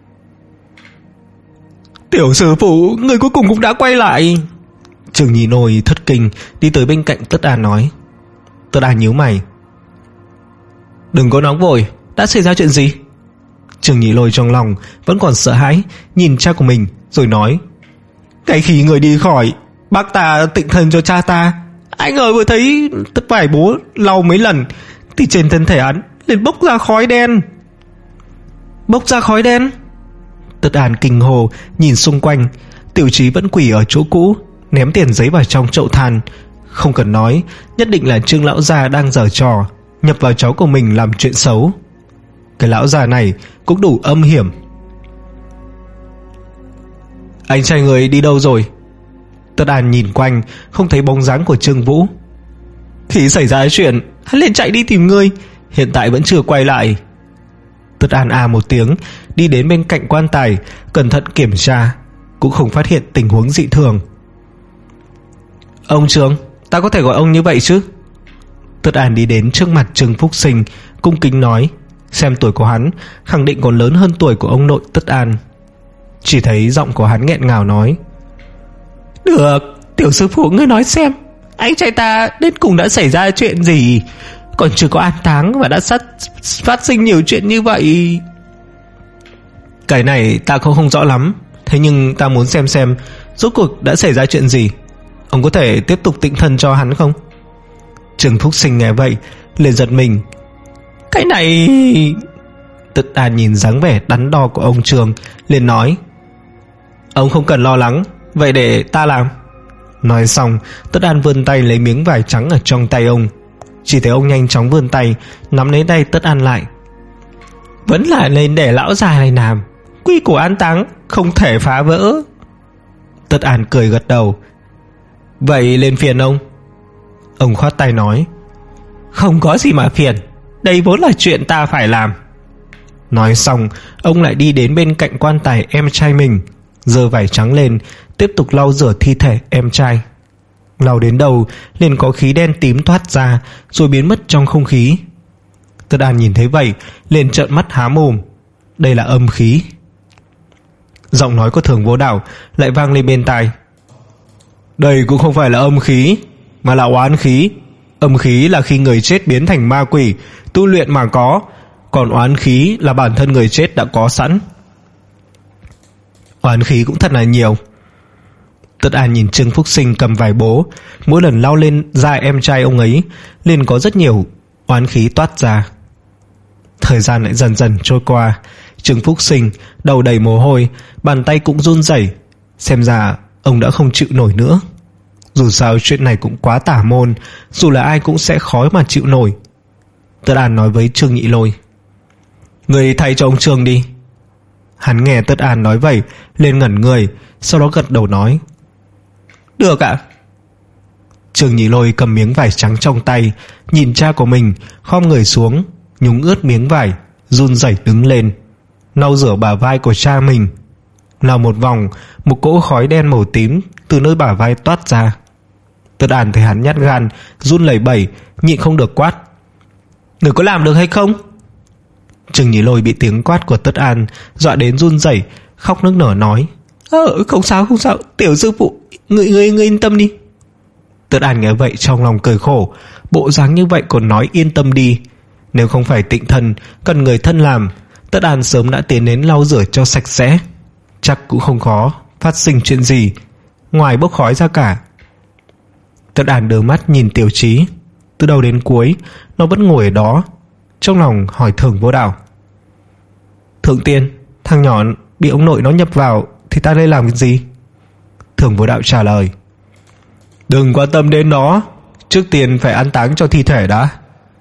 Tiểu sư phụ, người cuối cùng cũng đã quay lại. Trương Nhị Nôi thất kinh đi tới bên cạnh Tất An nói. Tất An nhíu mày. Đừng có nóng vội, đã xảy ra chuyện gì? Trương Nhị Lôi trong lòng vẫn còn sợ hãi, nhìn cha của mình rồi nói: cái khi người đi khỏi, bác ta tịnh thân cho cha ta. Anh ngờ vừa thấy tất vải bố lau mấy lần thì trên thân thể hắn liền bốc ra khói đen. Bốc ra khói đen? Tất An kinh hồ nhìn xung quanh. Tiểu Trí vẫn quỳ ở chỗ cũ, ném tiền giấy vào trong chậu than. Không cần nói, nhất định là Trương lão già đang giở trò, nhập vào cháu của mình làm chuyện xấu. Cái lão già này cũng đủ âm hiểm. Anh trai người đi đâu rồi? Tất An nhìn quanh không thấy bóng dáng của Trương Vũ. Khi xảy ra chuyện, hắn liền chạy đi tìm ngươi, hiện tại vẫn chưa quay lại. Tất An à một tiếng, đi đến bên cạnh quan tài, cẩn thận kiểm tra, cũng không phát hiện tình huống dị thường. Ông Trương, ta có thể gọi ông như vậy chứ? Tất An đi đến trước mặt Trương Phúc Sinh, cung kính nói. Xem tuổi của hắn, khẳng định còn lớn hơn tuổi của ông nội Tất An. Chỉ thấy giọng của hắn nghẹn ngào nói: Được, tiểu sư phụ ngươi nói xem, anh trai ta đến cùng đã xảy ra chuyện gì? Còn chưa có an táng và đã sát, phát sinh nhiều chuyện như vậy. Cái này ta cũng không rõ lắm, thế nhưng ta muốn xem xem rốt cuộc đã xảy ra chuyện gì. Ông có thể tiếp tục tịnh thân cho hắn không? Trương Phúc Sinh nghe vậy liền giật mình. Cái này... Tất An nhìn dáng vẻ đắn đo của ông Trương, liền nói: Ông không cần lo lắng, vậy để ta làm. Nói xong, Tất An vươn tay lấy miếng vải trắng ở trong tay ông. Chỉ thấy ông nhanh chóng vươn tay nắm lấy tay Tất An lại. Vẫn là nên để lão già này làm, quy củ an táng không thể phá vỡ. Tất An cười gật đầu. Vậy lên phiền ông. Ông khoát tay nói: Không có gì mà phiền, đây vốn là chuyện ta phải làm. Nói xong, ông lại đi đến bên cạnh quan tài em trai mình, giơ vải trắng lên, tiếp tục lau rửa thi thể em trai. Lau đến đầu liền có khí đen tím thoát ra, rồi biến mất trong không khí. Tất An nhìn thấy vậy liền trợn mắt há mồm. Đây là âm khí. Giọng nói của Thường Vô Đạo lại vang lên bên tai: Đây cũng không phải là âm khí, mà là oán khí. Âm khí là khi người chết biến thành ma quỷ, tu luyện mà có, còn oán khí là bản thân người chết đã có sẵn. Oán khí cũng thật là nhiều. Tất An nhìn Trương Phúc Sinh cầm vải bố, mỗi lần lau lên da em trai ông ấy liền có rất nhiều oán khí toát ra. Thời gian lại dần dần trôi qua. Trương Phúc Sinh đầu đầy mồ hôi, bàn tay cũng run rẩy. Xem ra ông đã không chịu nổi nữa. Dù sao chuyện này cũng quá tả môn, dù là ai cũng sẽ khó mà chịu nổi. Tất An nói với Trương Nhị Lôi: Người thay cho ông Trương đi. Hắn nghe Tất An nói vậy liền ngẩn người, sau đó gật đầu nói: Được ạ. Trương Nhị Lôi cầm miếng vải trắng trong tay, nhìn cha của mình, khom người xuống, nhúng ướt miếng vải, run rẩy đứng lên, lau rửa bả vai của cha mình. Lau một vòng, một cỗ khói đen màu tím từ nơi bả vai toát ra. Tất An thấy hắn nhát gan, run lẩy bẩy, nhịn không được quát: Người có làm được hay không? Trương Nhị Lôi bị tiếng quát của Tất An dọa đến run rẩy, khóc nức nở nói: Ờ, không sao không sao, tiểu sư phụ, người người người yên tâm đi. Tất An nghe vậy trong lòng cười khổ, bộ dáng như vậy còn nói yên tâm đi. Nếu không phải tịnh thân cần người thân làm, Tất An sớm đã tiến đến lau rửa cho sạch sẽ, chắc cũng không khó phát sinh chuyện gì ngoài bốc khói ra cả. Tất An đưa mắt nhìn Tiểu Trí, từ đầu đến cuối nó vẫn ngồi ở đó. Trong lòng hỏi Thường Vô Đạo: Thượng tiên, thằng nhỏ bị ông nội nó nhập vào thì ta nên làm cái gì? Thường Vô Đạo trả lời: Đừng quan tâm đến nó, trước tiên phải an táng cho thi thể đã.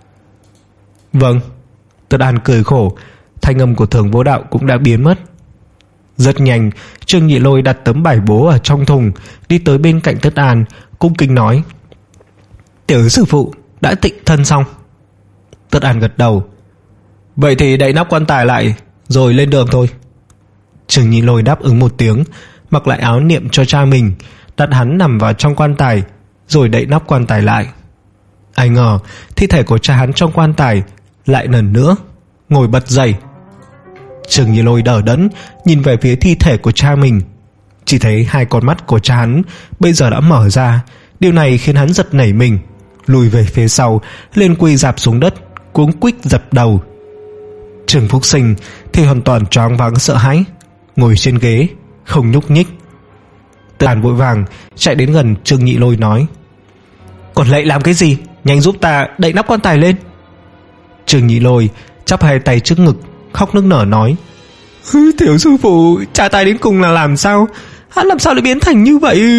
Vâng. Tất An cười khổ, thanh âm của Thường Vô Đạo cũng đã biến mất. Rất nhanh, Trương Nhị Lôi đặt tấm bài bố ở trong thùng, đi tới bên cạnh Tất An, cung kính nói: Tiểu sư phụ đã tịnh thân xong. Tất An gật đầu: Vậy thì đậy nắp quan tài lại rồi lên đường thôi. Trương Nhị Lôi đáp ứng một tiếng, mặc lại áo niệm cho cha mình, đặt hắn nằm vào trong quan tài, rồi đậy nắp quan tài lại. Ai ngờ thi thể của cha hắn trong quan tài lại lần nữa ngồi bật dậy. Trương Nhị Lôi đờ đẫn nhìn về phía thi thể của cha mình, chỉ thấy hai con mắt của cha hắn bây giờ đã mở ra. Điều này khiến hắn giật nảy mình, lùi về phía sau, lên quỳ rạp xuống đất, cuống quýt dập đầu. Trương Phúc Sinh thì hoàn toàn choáng váng sợ hãi, ngồi trên ghế không nhúc nhích. Tất An vội vàng chạy đến gần Trương Nhị Lôi nói: Còn lại làm cái gì, nhanh giúp ta đậy nắp quan tài lên. Trương Nhị Lôi chắp hai tay trước ngực, khóc nức nở nói: Tiểu sư phụ, cha ta đến cùng là làm sao? Hắn làm sao lại biến thành như vậy?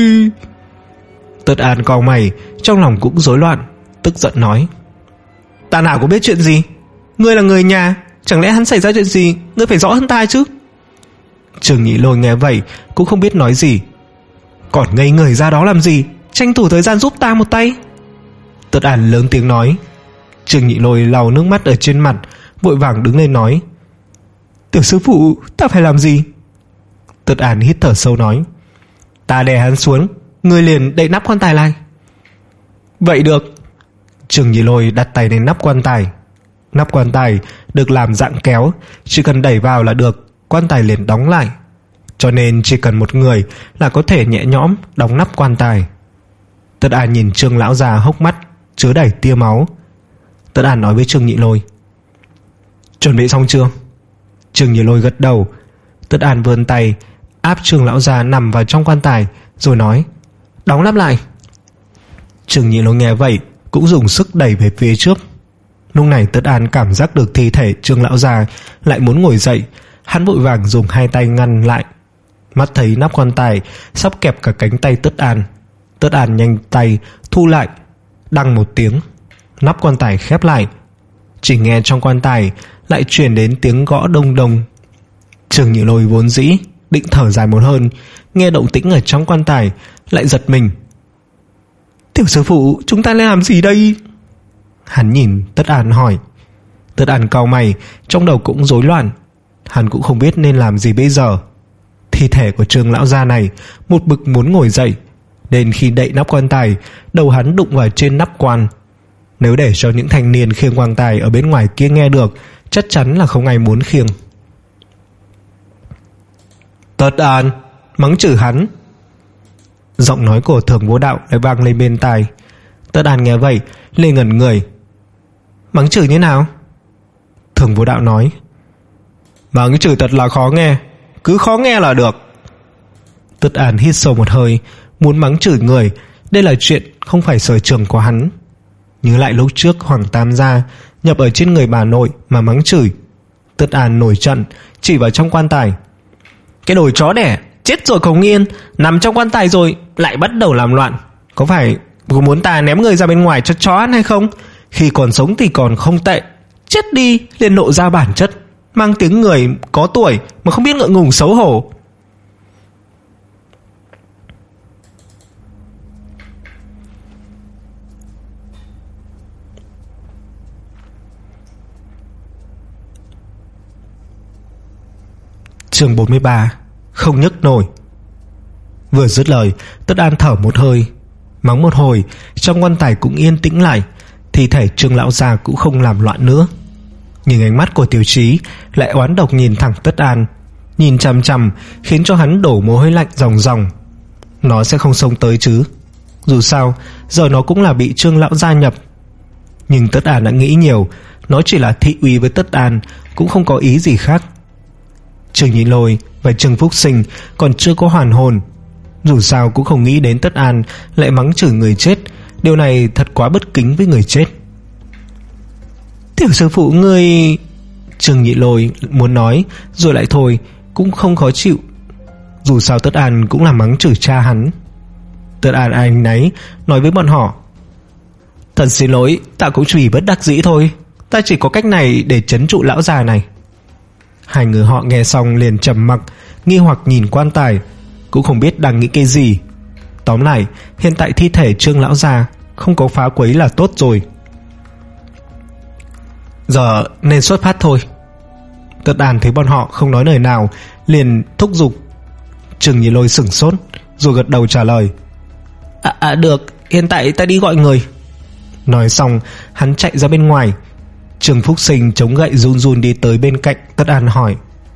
Tất An cau mày, trong lòng cũng rối loạn, tức giận nói: Ta nào có biết chuyện gì? Ngươi là người nhà, chẳng lẽ hắn xảy ra chuyện gì ngươi phải rõ hơn ta chứ? Trương Nhị Lôi nghe vậy cũng không biết nói gì. Còn ngây người ra đó làm gì, tranh thủ thời gian giúp ta một tay. Tất An lớn tiếng nói: Trương Nhị Lôi lau nước mắt ở trên mặt, vội vàng đứng lên nói: Tiểu sư phụ, ta phải làm gì? Tất An hít thở sâu nói: Ta đè hắn xuống, ngươi liền đậy nắp quan tài lại. Vậy được. Trương Nhị Lôi đặt tay lên nắp quan tài. Nắp quan tài được làm dạng kéo, chỉ cần đẩy vào là được, quan tài liền đóng lại. Cho nên chỉ cần một người là có thể nhẹ nhõm đóng nắp quan tài. Tất An nhìn Trương lão già hốc mắt chứa đầy tia máu. Tất An nói với Trương Nhị Lôi: Chuẩn bị xong chưa? Trương Nhị Lôi gật đầu. Tất An vươn tay áp Trương lão già nằm vào trong quan tài, rồi nói: Đóng nắp lại. Trương Nhị Lôi nghe vậy cũng dùng sức đẩy về phía trước. Lúc này Tất An cảm giác được thi thể Trương lão già lại muốn ngồi dậy. Hắn vội vàng dùng hai tay ngăn lại. Mắt thấy nắp quan tài sắp kẹp cả cánh tay Tất An, Tất An nhanh tay thu lại. Đăng một tiếng, nắp quan tài khép lại. Chỉ nghe trong quan tài lại truyền đến tiếng gõ đông đông. Trương Nhị Lôi vốn dĩ định thở dài một hơi, nghe động tĩnh ở trong quan tài lại giật mình. Tiểu sư phụ, chúng ta làm gì đây? Hắn nhìn Tất An hỏi. Tất An cau mày, trong đầu cũng rối loạn. Hắn cũng không biết nên làm gì bây giờ. Thi thể của Trương lão gia này một bực muốn ngồi dậy, nên khi đậy nắp quan tài, đầu hắn đụng vào trên nắp quan. Nếu để cho những thanh niên khiêng quan tài ở bên ngoài kia nghe được, chắc chắn là không ai muốn khiêng. Tất An, mắng chửi hắn. Giọng nói của Thường Vô Đạo lại vang lên bên tai. Tất An nghe vậy liền ngẩn người. Mắng chửi như nào? Thường Vô Đạo nói: Mắng chửi thật là khó nghe, cứ khó nghe là được. Tất An hít sâu một hơi, muốn mắng chửi người, đây là chuyện không phải sở trường của hắn. Nhớ lại lúc trước Hoàng Tam gia nhập ở trên người bà nội mà mắng chửi. Tất An nổi trận, chỉ vào trong quan tài: Cái đồ chó đẻ, chết rồi không yên, nằm trong quan tài rồi lại bắt đầu làm loạn. Có phải có muốn ta ném người ra bên ngoài cho chó ăn hay không? Khi còn sống thì còn không tệ, chết đi liền lộ ra bản chất, mang tiếng người có tuổi mà không biết ngượng ngùng xấu hổ. Chương bốn mươi ba. Không nhấc nổi. Vừa dứt lời, Tất An thở một hơi, mắng một hồi, trong quan tài cũng yên tĩnh lại. Thi thể Trương lão già cũng không làm loạn nữa. Nhưng ánh mắt của Tiểu Trí lại oán độc nhìn thẳng Tất An, nhìn chằm chằm khiến cho hắn đổ mồ hôi lạnh ròng ròng. Nó sẽ không xông tới chứ? Dù sao giờ nó cũng là bị Trương lão gia nhập. Nhưng Tất An đã nghĩ nhiều, nó chỉ là thị uy với Tất An, cũng không có ý gì khác. Trương Nhị Lôi và Trương Phúc Sinh còn chưa có hoàn hồn, dù sao cũng không nghĩ đến Tất An lại mắng chửi người chết. Điều này thật quá bất kính với người chết. Tiểu sư phụ ngươi... Trương Nhị Lôi muốn nói rồi lại thôi, cũng không khó chịu. Dù sao Tất An cũng là mắng chửi cha hắn. Tất An anh náy nói với bọn họ: Thật xin lỗi, ta cũng chỉ bất đắc dĩ thôi. Ta chỉ có cách này để trấn trụ lão già này. Hai người họ nghe xong liền trầm mặc, nghi hoặc nhìn quan tài, cũng không biết đang nghĩ cái gì. Tóm lại, hiện tại thi thể Trương lão già không có phá quấy là tốt rồi. Giờ nên xuất phát thôi. Tất An thấy bọn họ không nói lời nào, liền thúc giục. Trương Nhị Lôi sửng sốt, rồi gật đầu trả lời: À, à được, hiện tại ta đi gọi người. Nói xong hắn chạy ra bên ngoài. Trương Phúc Sinh chống gậy run run đi tới bên cạnh Tất An hỏi: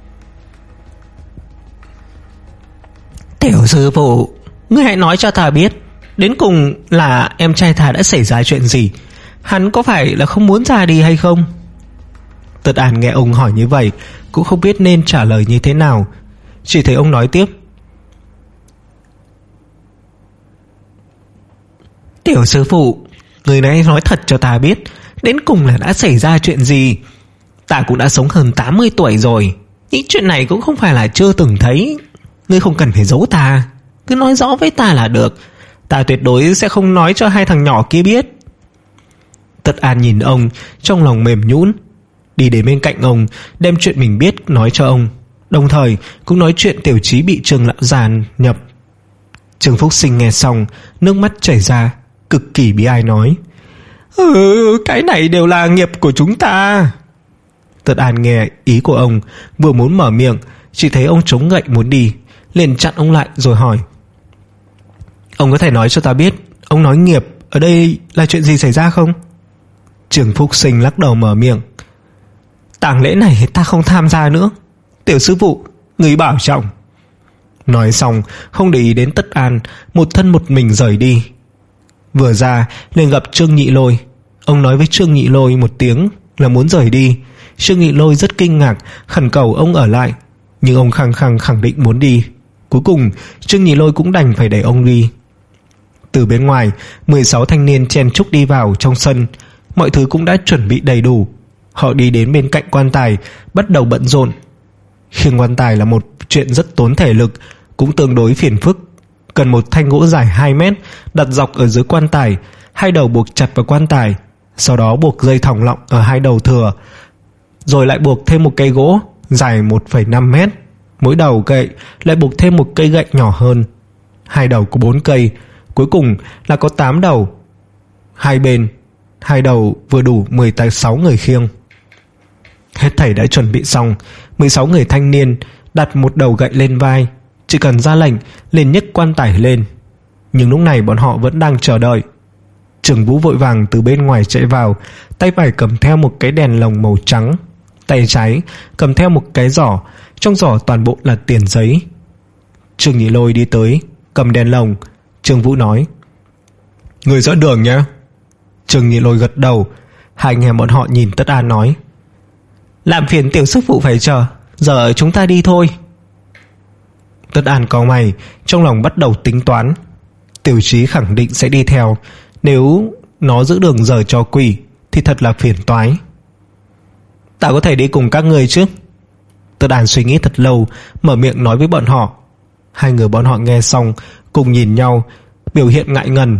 Tiểu sư phụ, ngươi hãy nói cho ta biết, đến cùng là em trai ta đã xảy ra chuyện gì? Hắn có phải là không muốn ra đi hay không? Tất An nghe ông hỏi như vậy cũng không biết nên trả lời như thế nào. Chỉ thấy ông nói tiếp: Tiểu sư phụ, người này nói thật cho ta biết, đến cùng là đã xảy ra chuyện gì? Ta cũng đã sống hơn tám mươi tuổi rồi, những chuyện này cũng không phải là chưa từng thấy. Ngươi không cần phải giấu ta, cứ nói rõ với ta là được. Ta tuyệt đối sẽ không nói cho hai thằng nhỏ kia biết. Tất An nhìn ông, trong lòng mềm nhũn, đi đến bên cạnh ông, đem chuyện mình biết nói cho ông, đồng thời cũng nói chuyện Tiểu Trí bị Trương lão già nhập. Trương Phúc Sinh nghe xong, nước mắt chảy ra, cực kỳ bi ai nói: Ừ, cái này đều là nghiệp của chúng ta. Tất An nghe ý của ông, vừa muốn mở miệng, chỉ thấy ông chống gậy muốn đi, liền chặn ông lại rồi hỏi: Ông có thể nói cho ta biết, ông nói nghiệp ở đây là chuyện gì xảy ra không? Trường Phúc Sinh lắc đầu mở miệng: Tang lễ này ta không tham gia nữa. Tiểu sư phụ, người bảo trọng. Nói xong không để ý đến Tất An, một thân một mình rời đi. Vừa ra liền gặp Trương Nhị Lôi. Ông nói với Trương Nhị Lôi một tiếng là muốn rời đi. Trương Nhị Lôi rất kinh ngạc, khẩn cầu ông ở lại, nhưng ông khăng khăng khẳng định muốn đi. Cuối cùng Trương Nhị Lôi cũng đành phải để ông đi. Từ bên ngoài, mười sáu thanh niên chen chúc đi vào trong sân. Mọi thứ cũng đã chuẩn bị đầy đủ. Họ đi đến bên cạnh quan tài, bắt đầu bận rộn. Khiêng quan tài là một chuyện rất tốn thể lực, cũng tương đối phiền phức. Cần một thanh gỗ dài hai mét đặt dọc ở dưới quan tài, hai đầu buộc chặt vào quan tài, sau đó buộc dây thòng lọng ở hai đầu thừa, rồi lại buộc thêm một cây gỗ dài một phẩy năm mét. Mỗi đầu gậy lại buộc thêm một cây gậy nhỏ hơn. Hai đầu có bốn cây, cuối cùng là có tám đầu. Hai bên, hai đầu vừa đủ mười sáu người khiêng. Hết thảy đã chuẩn bị xong, mười sáu người thanh niên đặt một đầu gậy lên vai, chỉ cần ra lệnh liền nhấc quan tài lên. Nhưng lúc này bọn họ vẫn đang chờ đợi. Trường Vũ vội vàng từ bên ngoài chạy vào, tay phải cầm theo một cái đèn lồng màu trắng, tay trái cầm theo một cái giỏ, trong giỏ toàn bộ là tiền giấy. Trương Nhị Lôi đi tới, cầm đèn lồng. Trường Vũ nói: Người dẫn đường nhé. Trương Nhị Lôi gật đầu. Hai anh em bọn họ nhìn Tất An nói: Làm phiền tiểu sư phụ phải chờ, giờ chúng ta đi thôi. Tất An cau mày, trong lòng bắt đầu tính toán. Tiểu Chí khẳng định sẽ đi theo, nếu nó giữ đường giờ cho quỷ thì thật là phiền toái. Ta có thể đi cùng các người chứ? Tất An suy nghĩ thật lâu, mở miệng nói với bọn họ. Hai người bọn họ nghe xong cùng nhìn nhau, biểu hiện ngại ngần.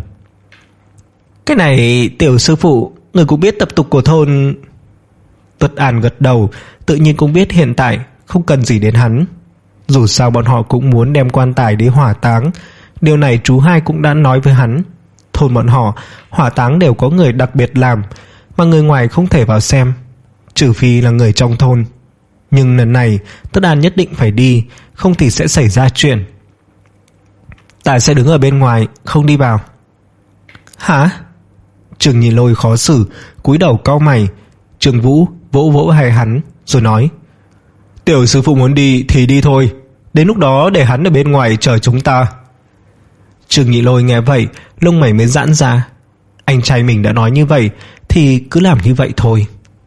Cái này tiểu sư phụ, người cũng biết tập tục của thôn. Tất An gật đầu, tự nhiên cũng biết hiện tại không cần gì đến hắn. Dù sao bọn họ cũng muốn đem quan tài đi hỏa táng. Điều này chú hai cũng đã nói với hắn. Thôn bọn họ hỏa táng đều có người đặc biệt làm, mà người ngoài không thể vào xem, trừ phi là người trong thôn. Nhưng lần này Tất An nhất định phải đi, không thì sẽ xảy ra chuyện. Ta sẽ đứng ở bên ngoài, không đi vào. Hả? Trương Nhị Lôi khó xử, cúi đầu cau mày. Trương Vũ vỗ vỗ hai hắn rồi nói: Tiểu sư phụ muốn đi thì đi thôi, đến lúc đó để hắn ở bên ngoài chờ chúng ta. Trương Nhị Lôi nghe vậy, lông mày mới giãn ra. Anh trai mình đã nói như vậy thì cứ làm như vậy thôi.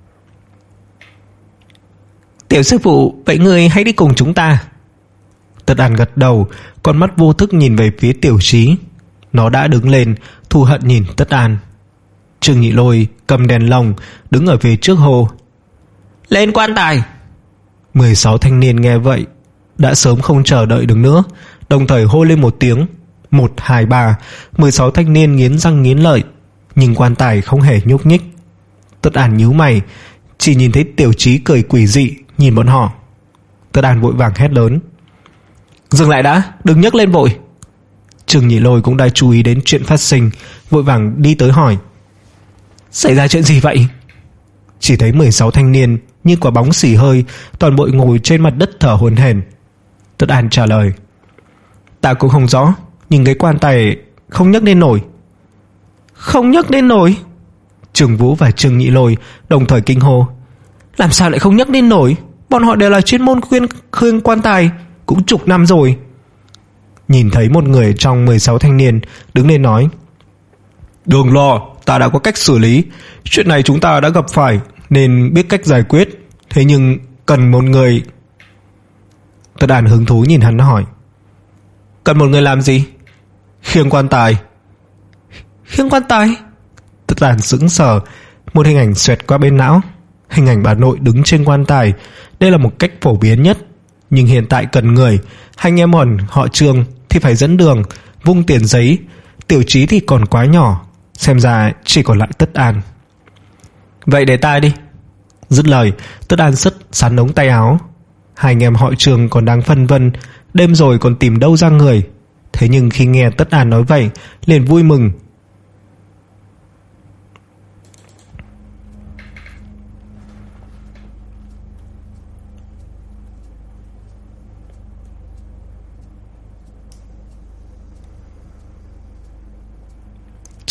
Tiểu sư phụ, vậy ngươi hãy đi cùng chúng ta. Tất An gật đầu, con mắt vô thức nhìn về phía Tiểu Chí. Nó đã đứng lên, thù hận nhìn Tất An. Trương Nhị Lôi cầm đèn lồng đứng ở phía trước hồ: Lên quan tài. mười sáu thanh niên nghe vậy đã sớm không chờ đợi được nữa, đồng thời hô lên một tiếng: Một, hai, ba. mười sáu thanh niên nghiến răng nghiến lợi, nhưng quan tài không hề nhúc nhích. Tất An nhíu mày, chỉ nhìn thấy Tiểu Chí cười quỷ dị nhìn bọn họ. Tất An vội vàng hét lớn: Dừng lại đã, đừng nhấc lên vội. Trương Nhị Lôi cũng đã chú ý đến chuyện phát sinh, vội vàng đi tới hỏi: Xảy ra chuyện gì vậy? Chỉ thấy mười sáu thanh niên như quả bóng xì hơi, toàn bộ ngồi trên mặt đất thở hổn hển. Tất An trả lời: Ta cũng không rõ, nhưng cái quan tài không nhấc lên nổi. Không nhấc lên nổi? Trương Vũ và Trương Nhị Lôi đồng thời kinh hô: Làm sao lại không nhấc lên nổi? Bọn họ đều là chuyên môn khuyên khuyên quan tài cũng chục năm rồi. Nhìn thấy một người trong mười sáu thanh niên đứng lên nói: Đừng lo, ta đã có cách xử lý. Chuyện này chúng ta đã gặp phải nên biết cách giải quyết, thế nhưng cần một người. Tất An hứng thú nhìn hắn hỏi: Cần một người làm gì? Khiêng quan tài. Khiêng quan tài? Tất An sững sờ, một hình ảnh xoẹt qua bên não. Hình ảnh bà nội đứng trên quan tài. Đây là một cách phổ biến nhất, nhưng hiện tại cần người. Hai anh em bọn họ Trương thì phải dẫn đường, vung tiền giấy. Tiểu Chí thì còn quá nhỏ, xem ra chỉ còn lại Tất An. Vậy để ta đi. Dứt lời, Tất An sứt sắn ống tay áo. Hai anh em họ Trương còn đang phân vân, đêm rồi còn tìm đâu ra người. Thế nhưng khi nghe Tất An nói vậy, liền vui mừng.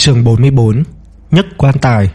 Chương bốn mươi bốn. Nhấc quan tài.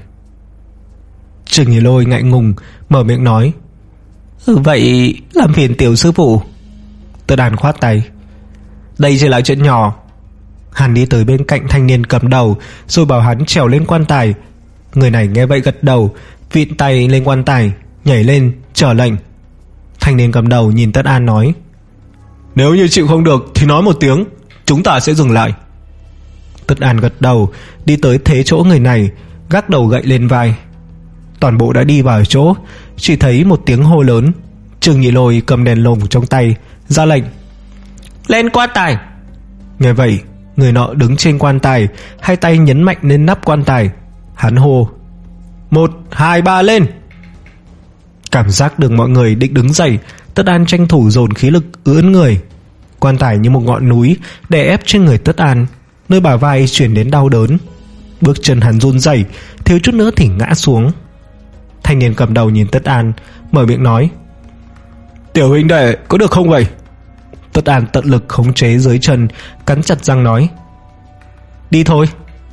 Trương Nhị Lôi ngại ngùng mở miệng nói: ừ, vậy làm phiền tiểu sư phụ. Tất Đàn khoát tay: đây chỉ là chuyện nhỏ. Hắn đi tới bên cạnh thanh niên cầm đầu, rồi bảo hắn trèo lên quan tài. Người này nghe vậy gật đầu, vịn tay lên quan tài, nhảy lên chờ lệnh. Thanh niên cầm đầu nhìn Tất An nói: nếu như chịu không được thì nói một tiếng, chúng ta sẽ dừng lại. Tất An gật đầu, đi tới thế chỗ người này, gác đầu gậy lên vai. Toàn bộ đã đi vào chỗ, chỉ thấy một tiếng hô lớn. Trương Nhị Lôi cầm đèn lồng trong tay ra lệnh: lên quan tài. Nghe vậy, người nọ đứng trên quan tài, hai tay nhấn mạnh lên nắp quan tài. Hắn hô: một, hai, ba, lên. Cảm giác được mọi người định đứng dậy, Tất An tranh thủ dồn khí lực ưỡn người. Quan tài như một ngọn núi đè ép trên người Tất An, nơi bả vai chuyển đến đau đớn. Bước chân hắn run rẩy, thiếu chút nữa thì ngã xuống. Thanh niên cầm đầu nhìn Tất An, mở miệng nói: tiểu huynh đệ, có được không vậy? Tất An tận lực khống chế dưới chân, cắn chặt răng nói: đi thôi.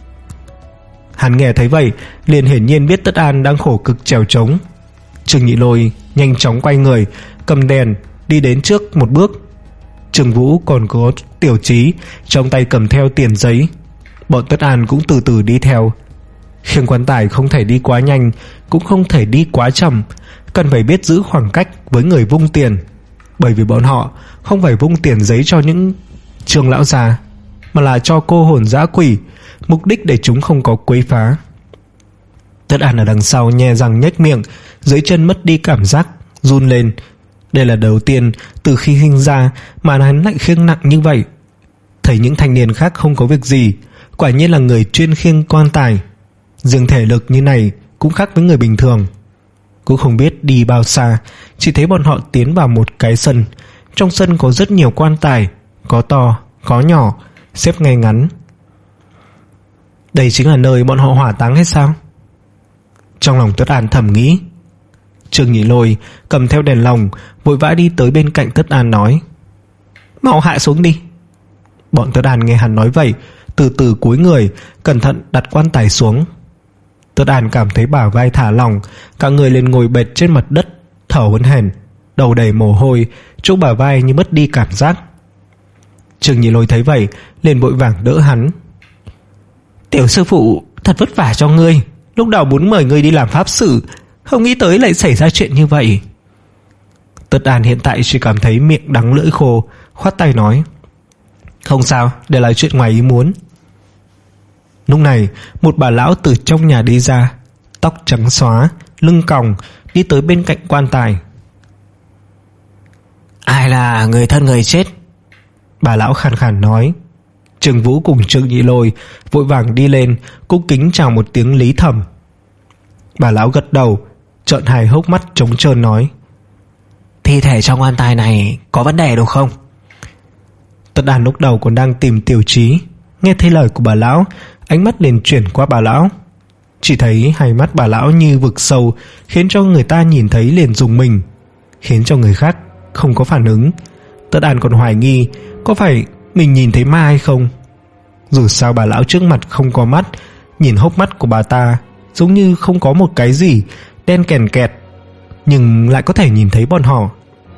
Hắn nghe thấy vậy, liền hiển nhiên biết Tất An đang khổ cực trèo trống. Trương Nhị Lôi nhanh chóng quay người, cầm đèn đi đến trước một bước. Trương Vũ còn có Tiểu Trí trong tay cầm theo tiền giấy. Bọn Tất An cũng từ từ đi theo. Khiêng quan tài không thể đi quá nhanh, cũng không thể đi quá chậm, cần phải biết giữ khoảng cách với người vung tiền. Bởi vì bọn họ không phải vung tiền giấy cho những Trương lão già, mà là cho cô hồn dã quỷ, mục đích để chúng không có quấy phá. Tất An ở đằng sau nhe răng nhếch miệng, dưới chân mất đi cảm giác, run lên. Đây là đầu tiên từ khi sinh ra mà hắn lại khiêng nặng như vậy. Thấy những thanh niên khác không có việc gì, quả nhiên là người chuyên khiêng quan tài. Riêng thể lực như này cũng khác với người bình thường. Cũng không biết đi bao xa, chỉ thấy bọn họ tiến vào một cái sân. Trong sân có rất nhiều quan tài, có to, có nhỏ, xếp ngay ngắn. Đây chính là nơi bọn họ hỏa táng hay sao? Trong lòng Tất An thầm nghĩ. Trương Nhị Lôi cầm theo đèn lồng, vội vã đi tới bên cạnh Tất An nói: mau hạ xuống đi. Bọn Tất An nghe hắn nói vậy, từ từ cúi người, cẩn thận đặt quan tài xuống. Tất An cảm thấy bả vai thả lỏng, cả người liền ngồi bệt trên mặt đất, thở hổn hển, đầu đầy mồ hôi, chỗ bả vai như mất đi cảm giác. Trương Nhị Lôi thấy vậy, liền vội vàng đỡ hắn: tiểu sư phụ, thật vất vả cho ngươi, lúc đầu muốn mời ngươi đi làm pháp sự, không nghĩ tới lại xảy ra chuyện như vậy. Tất An hiện tại chỉ cảm thấy miệng đắng lưỡi khô, khoát tay nói: không sao, đây là chuyện ngoài ý muốn. Lúc này, một bà lão từ trong nhà đi ra, tóc trắng xóa, lưng còng, đi tới bên cạnh quan tài. ai là người thân người chết? Bà lão khàn khàn nói. Trương Vũ cùng Trương Nhị Lôi vội vàng đi lên, cung kính chào một tiếng Lý Thẩm. Bà lão gật đầu, trợn hai hốc mắt trống trơn nói: thi thể trong quan tài này có vấn đề đâu không? Tất An lúc đầu còn đang tìm Tiểu Trí, nghe thấy lời của bà lão, ánh mắt liền chuyển qua bà lão. Chỉ thấy hai mắt bà lão như vực sâu, khiến cho người ta nhìn thấy liền rùng mình, khiến cho người khác không có phản ứng. Tất An còn hoài nghi có phải mình nhìn thấy ma hay không. Dù sao bà lão trước mặt không có mắt, nhìn hốc mắt của bà ta giống như không có một cái gì, đen kèn kẹt, nhưng lại có thể nhìn thấy bọn họ.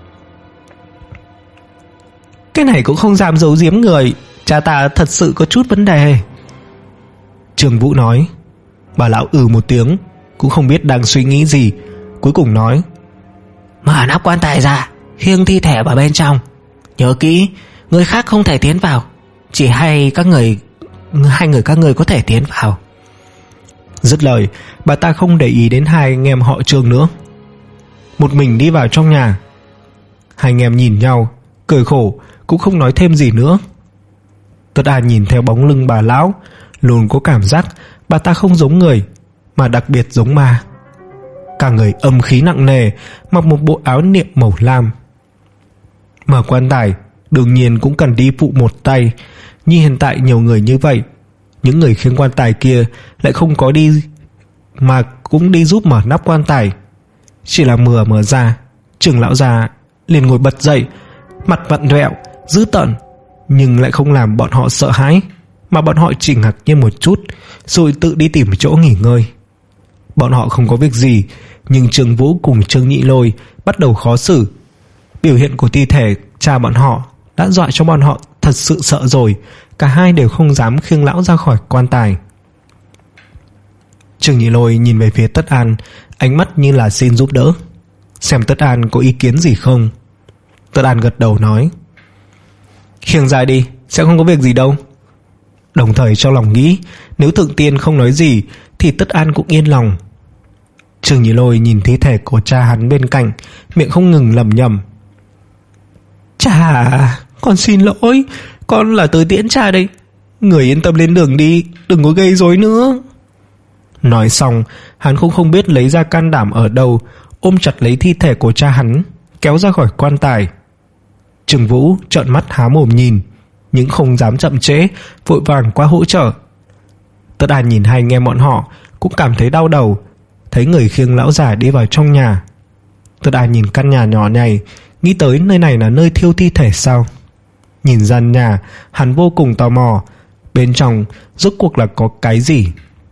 Cái này cũng không dám giấu giếm người, cha ta thật sự có chút vấn đề. Trương Vũ nói. Bà lão ừ một tiếng, cũng không biết đang suy nghĩ gì, cuối cùng nói: mở nắp quan tài ra, khiêng thi thể vào bên trong. Nhớ kỹ, người khác không thể tiến vào, chỉ hay các người hai người các người có thể tiến vào. Dứt lời, bà ta không để ý đến hai anh em họ Trương nữa, một mình đi vào trong nhà. Hai anh em nhìn nhau, cười khổ, cũng không nói thêm gì nữa. Tất An nhìn theo bóng lưng bà lão, luôn có cảm giác bà ta không giống người, mà đặc biệt giống ma. Cả người âm khí nặng nề, mặc một bộ áo niệm màu lam. Mở quan tài đương nhiên cũng cần đi phụ một tay. Như hiện tại nhiều người như vậy, những người khiêng quan tài kia lại không có đi, mà cũng đi giúp mở nắp quan tài. Chỉ là mừa mở ra, Trương lão già liền ngồi bật dậy, mặt vặn vẹo, dữ tợn, nhưng lại không làm bọn họ sợ hãi, mà bọn họ chỉ ngạc nhiên một chút rồi tự đi tìm chỗ nghỉ ngơi. Bọn họ không có việc gì, nhưng Trương Vũ cùng Trương Nhị Lôi bắt đầu khó xử. Biểu hiện của thi thể cha bọn họ đã dọa cho bọn họ thật sự sợ rồi. Cả hai đều không dám khiêng lão ra khỏi quan tài. Trương Nhị Lôi nhìn về phía Tất An, ánh mắt như là xin giúp đỡ, xem Tất An có ý kiến gì không. Tất An gật đầu nói: khiêng dài đi, sẽ không có việc gì đâu. Đồng thời trong lòng nghĩ nếu Thượng Tiên không nói gì thì Tất An cũng yên lòng. Trương Nhị Lôi nhìn thi thể của cha hắn bên cạnh, miệng không ngừng lẩm nhẩm: cha, con xin lỗi, con là tới tiễn cha đây. Người yên tâm lên đường đi, đừng có gây rối nữa. Nói xong, hắn cũng không biết lấy ra can đảm ở đâu, ôm chặt lấy thi thể của cha hắn, kéo ra khỏi quan tài. Trương Vũ trợn mắt há mồm nhìn, nhưng không dám chậm trễ, vội vàng qua hỗ trợ. Tất An nhìn hai anh em bọn họ cũng cảm thấy đau đầu, thấy người khiêng lão già đi vào trong nhà. Tất An nhìn căn nhà nhỏ này, nghĩ tới nơi này là nơi thiêu thi thể sao. Nhìn gian nhà, hắn vô cùng tò mò, bên trong rốt cuộc là có cái gì.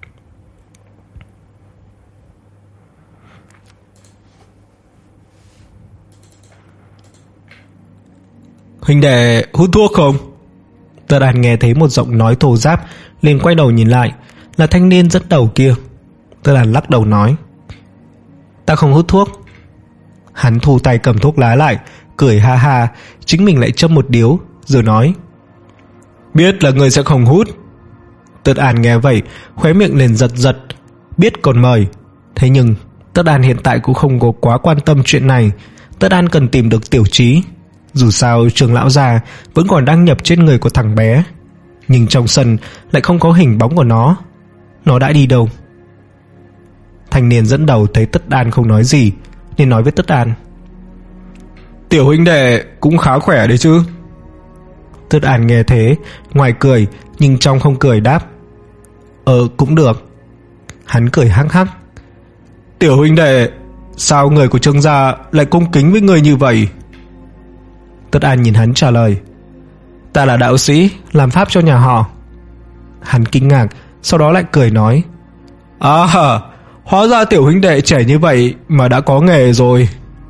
Huynh đệ hút thuốc không? Tất An nghe thấy một giọng nói thô ráp, liền quay đầu nhìn lại, là thanh niên dẫn đầu kia. Tất An lắc đầu nói: ta không hút thuốc. Hắn thu tay cầm thuốc lá lại, cười ha ha, chính mình lại châm một điếu, rồi nói: biết là người sẽ không hút. Tất An nghe vậy, khóe miệng liền giật giật, biết còn mời. Thế nhưng Tất An hiện tại cũng không có quá quan tâm chuyện này. Tất An cần tìm được Tiểu Trí. Dù sao Trương lão già vẫn còn đang nhập trên người của thằng bé, nhưng trong sân lại không có hình bóng của nó. Nó đã đi đâu? Thanh niên dẫn đầu thấy Tất An không nói gì, nên nói với Tất An: tiểu huynh đệ cũng khá khỏe đấy chứ. Tất An nghe thế, ngoài cười nhưng trong không cười đáp: Ờ cũng được. Hắn cười hắc hắc: tiểu huynh đệ, sao người của Trương gia lại cung kính với người như vậy? Tất An nhìn hắn trả lời: ta là đạo sĩ, làm pháp cho nhà họ. Hắn kinh ngạc, sau đó lại cười nói: à, hóa ra tiểu huynh đệ trẻ như vậy mà đã có nghề rồi.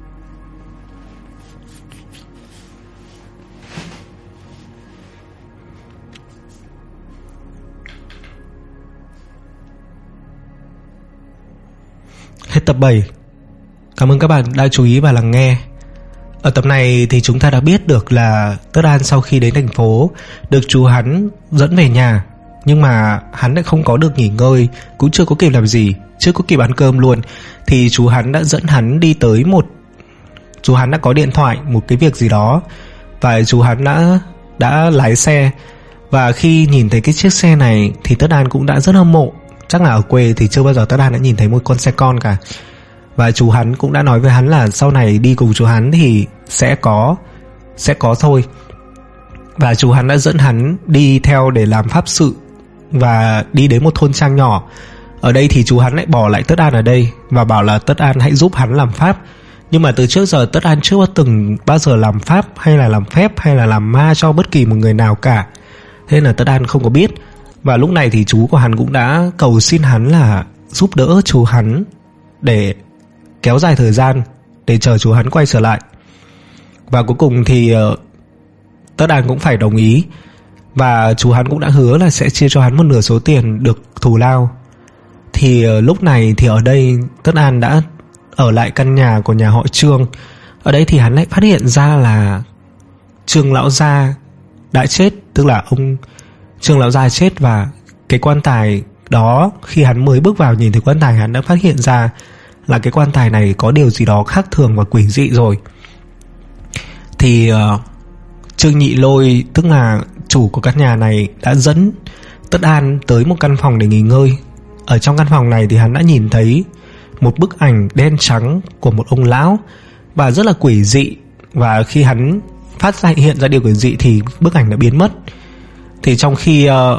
Hết tập bảy. Cảm ơn các bạn đã chú ý và lắng nghe. Ở tập này thì chúng ta đã biết được là Tất An sau khi đến thành phố được chú hắn dẫn về nhà, nhưng mà hắn lại không có được nghỉ ngơi, cũng chưa có kịp làm gì, chưa có kịp ăn cơm luôn, thì chú hắn đã dẫn hắn đi tới một chú hắn đã có điện thoại một cái việc gì đó, và chú hắn đã đã lái xe. Và khi nhìn thấy cái chiếc xe này thì Tất An cũng đã rất hâm mộ. Chắc là ở quê thì chưa bao giờ Tất An đã nhìn thấy một con xe con cả. Và chú hắn cũng đã nói với hắn là sau này đi cùng chú hắn thì sẽ có Sẽ có thôi. Và chú hắn đã dẫn hắn đi theo để làm pháp sự, và đi đến một thôn trang nhỏ. Ở đây thì chú hắn lại bỏ lại Tất An ở đây và bảo là Tất An hãy giúp hắn làm pháp. Nhưng mà từ trước giờ Tất An chưa từng bao giờ làm pháp hay là làm phép hay là làm ma cho bất kỳ một người nào cả, thế nên là Tất An không có biết. Và lúc này thì chú của hắn cũng đã cầu xin hắn là giúp đỡ chú hắn để kéo dài thời gian, để chờ chú hắn quay trở lại. Và cuối cùng thì uh, Tất An cũng phải đồng ý. Và chú hắn cũng đã hứa là sẽ chia cho hắn một nửa số tiền được thù lao. Thì uh, lúc này thì ở đây Tất An đã ở lại căn nhà của nhà họ Trương. Ở đây thì hắn lại phát hiện ra là Trương lão gia đã chết, tức là ông Trương lão gia chết. Và cái quan tài đó, khi hắn mới bước vào nhìn thấy quan tài, hắn đã phát hiện ra là cái quan tài này có điều gì đó khác thường và quỷ dị rồi. Thì uh, Trương Nhị Lôi, tức là chủ của căn nhà này, đã dẫn Tất An tới một căn phòng để nghỉ ngơi. Ở trong căn phòng này thì hắn đã nhìn thấy một bức ảnh đen trắng của một ông lão và rất là quỷ dị. Và khi hắn phát ra hiện ra điều quỷ dị thì bức ảnh đã biến mất. Thì trong khi uh,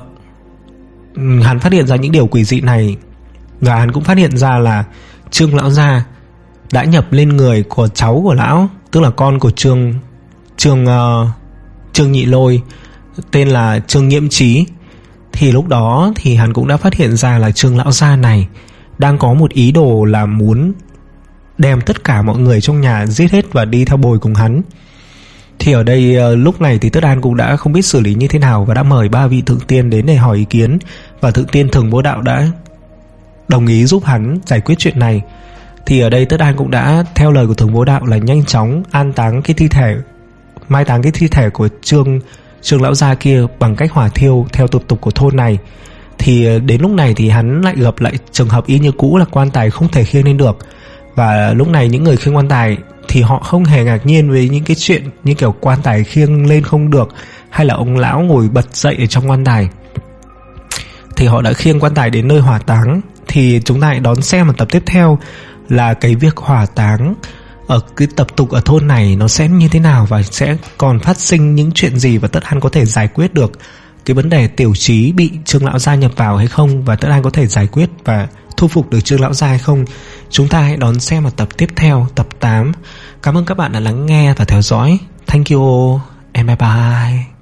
hắn phát hiện ra những điều quỷ dị này, và hắn cũng phát hiện ra là Trương lão gia đã nhập lên người của cháu của lão, tức là con của Trương Trương uh, Trương Nhị Lôi, tên là Trương Nghiễm Trí. Thì lúc đó thì hắn cũng đã phát hiện ra là Trương lão gia này đang có một ý đồ là muốn đem tất cả mọi người trong nhà giết hết và đi theo bồi cùng hắn. Thì ở đây lúc này thì Tất An cũng đã không biết xử lý như thế nào và đã mời ba vị thượng tiên đến để hỏi ý kiến, và thượng tiên Thường Bố Đạo đã đồng ý giúp hắn giải quyết chuyện này. Thì ở đây Tất An cũng đã theo lời của Thường Bố Đạo là nhanh chóng an táng cái thi thể, mai táng cái thi thể của Trương Trương lão gia kia bằng cách hỏa thiêu theo tập tục của thôn này. Thì đến lúc này thì hắn lại gặp lại trường hợp y như cũ là quan tài không thể khiêng lên được. Và lúc này những người khiêng quan tài thì họ không hề ngạc nhiên với những cái chuyện như kiểu quan tài khiêng lên không được, hay là ông lão ngồi bật dậy ở trong quan tài. Thì họ đã khiêng quan tài đến nơi hỏa táng. Thì chúng ta hãy đón xem ở tập tiếp theo là cái việc hỏa táng ở cái tập tục ở thôn này nó sẽ như thế nào, và sẽ còn phát sinh những chuyện gì, và Tất An có thể giải quyết được cái vấn đề Tiểu Trí bị Trương lão gia nhập vào hay không, và Tất An có thể giải quyết và thu phục được Trương lão gia hay không. Chúng ta hãy đón xem ở tập tiếp theo, tập tám. Cảm ơn các bạn đã lắng nghe và theo dõi. Thank you and bye bye.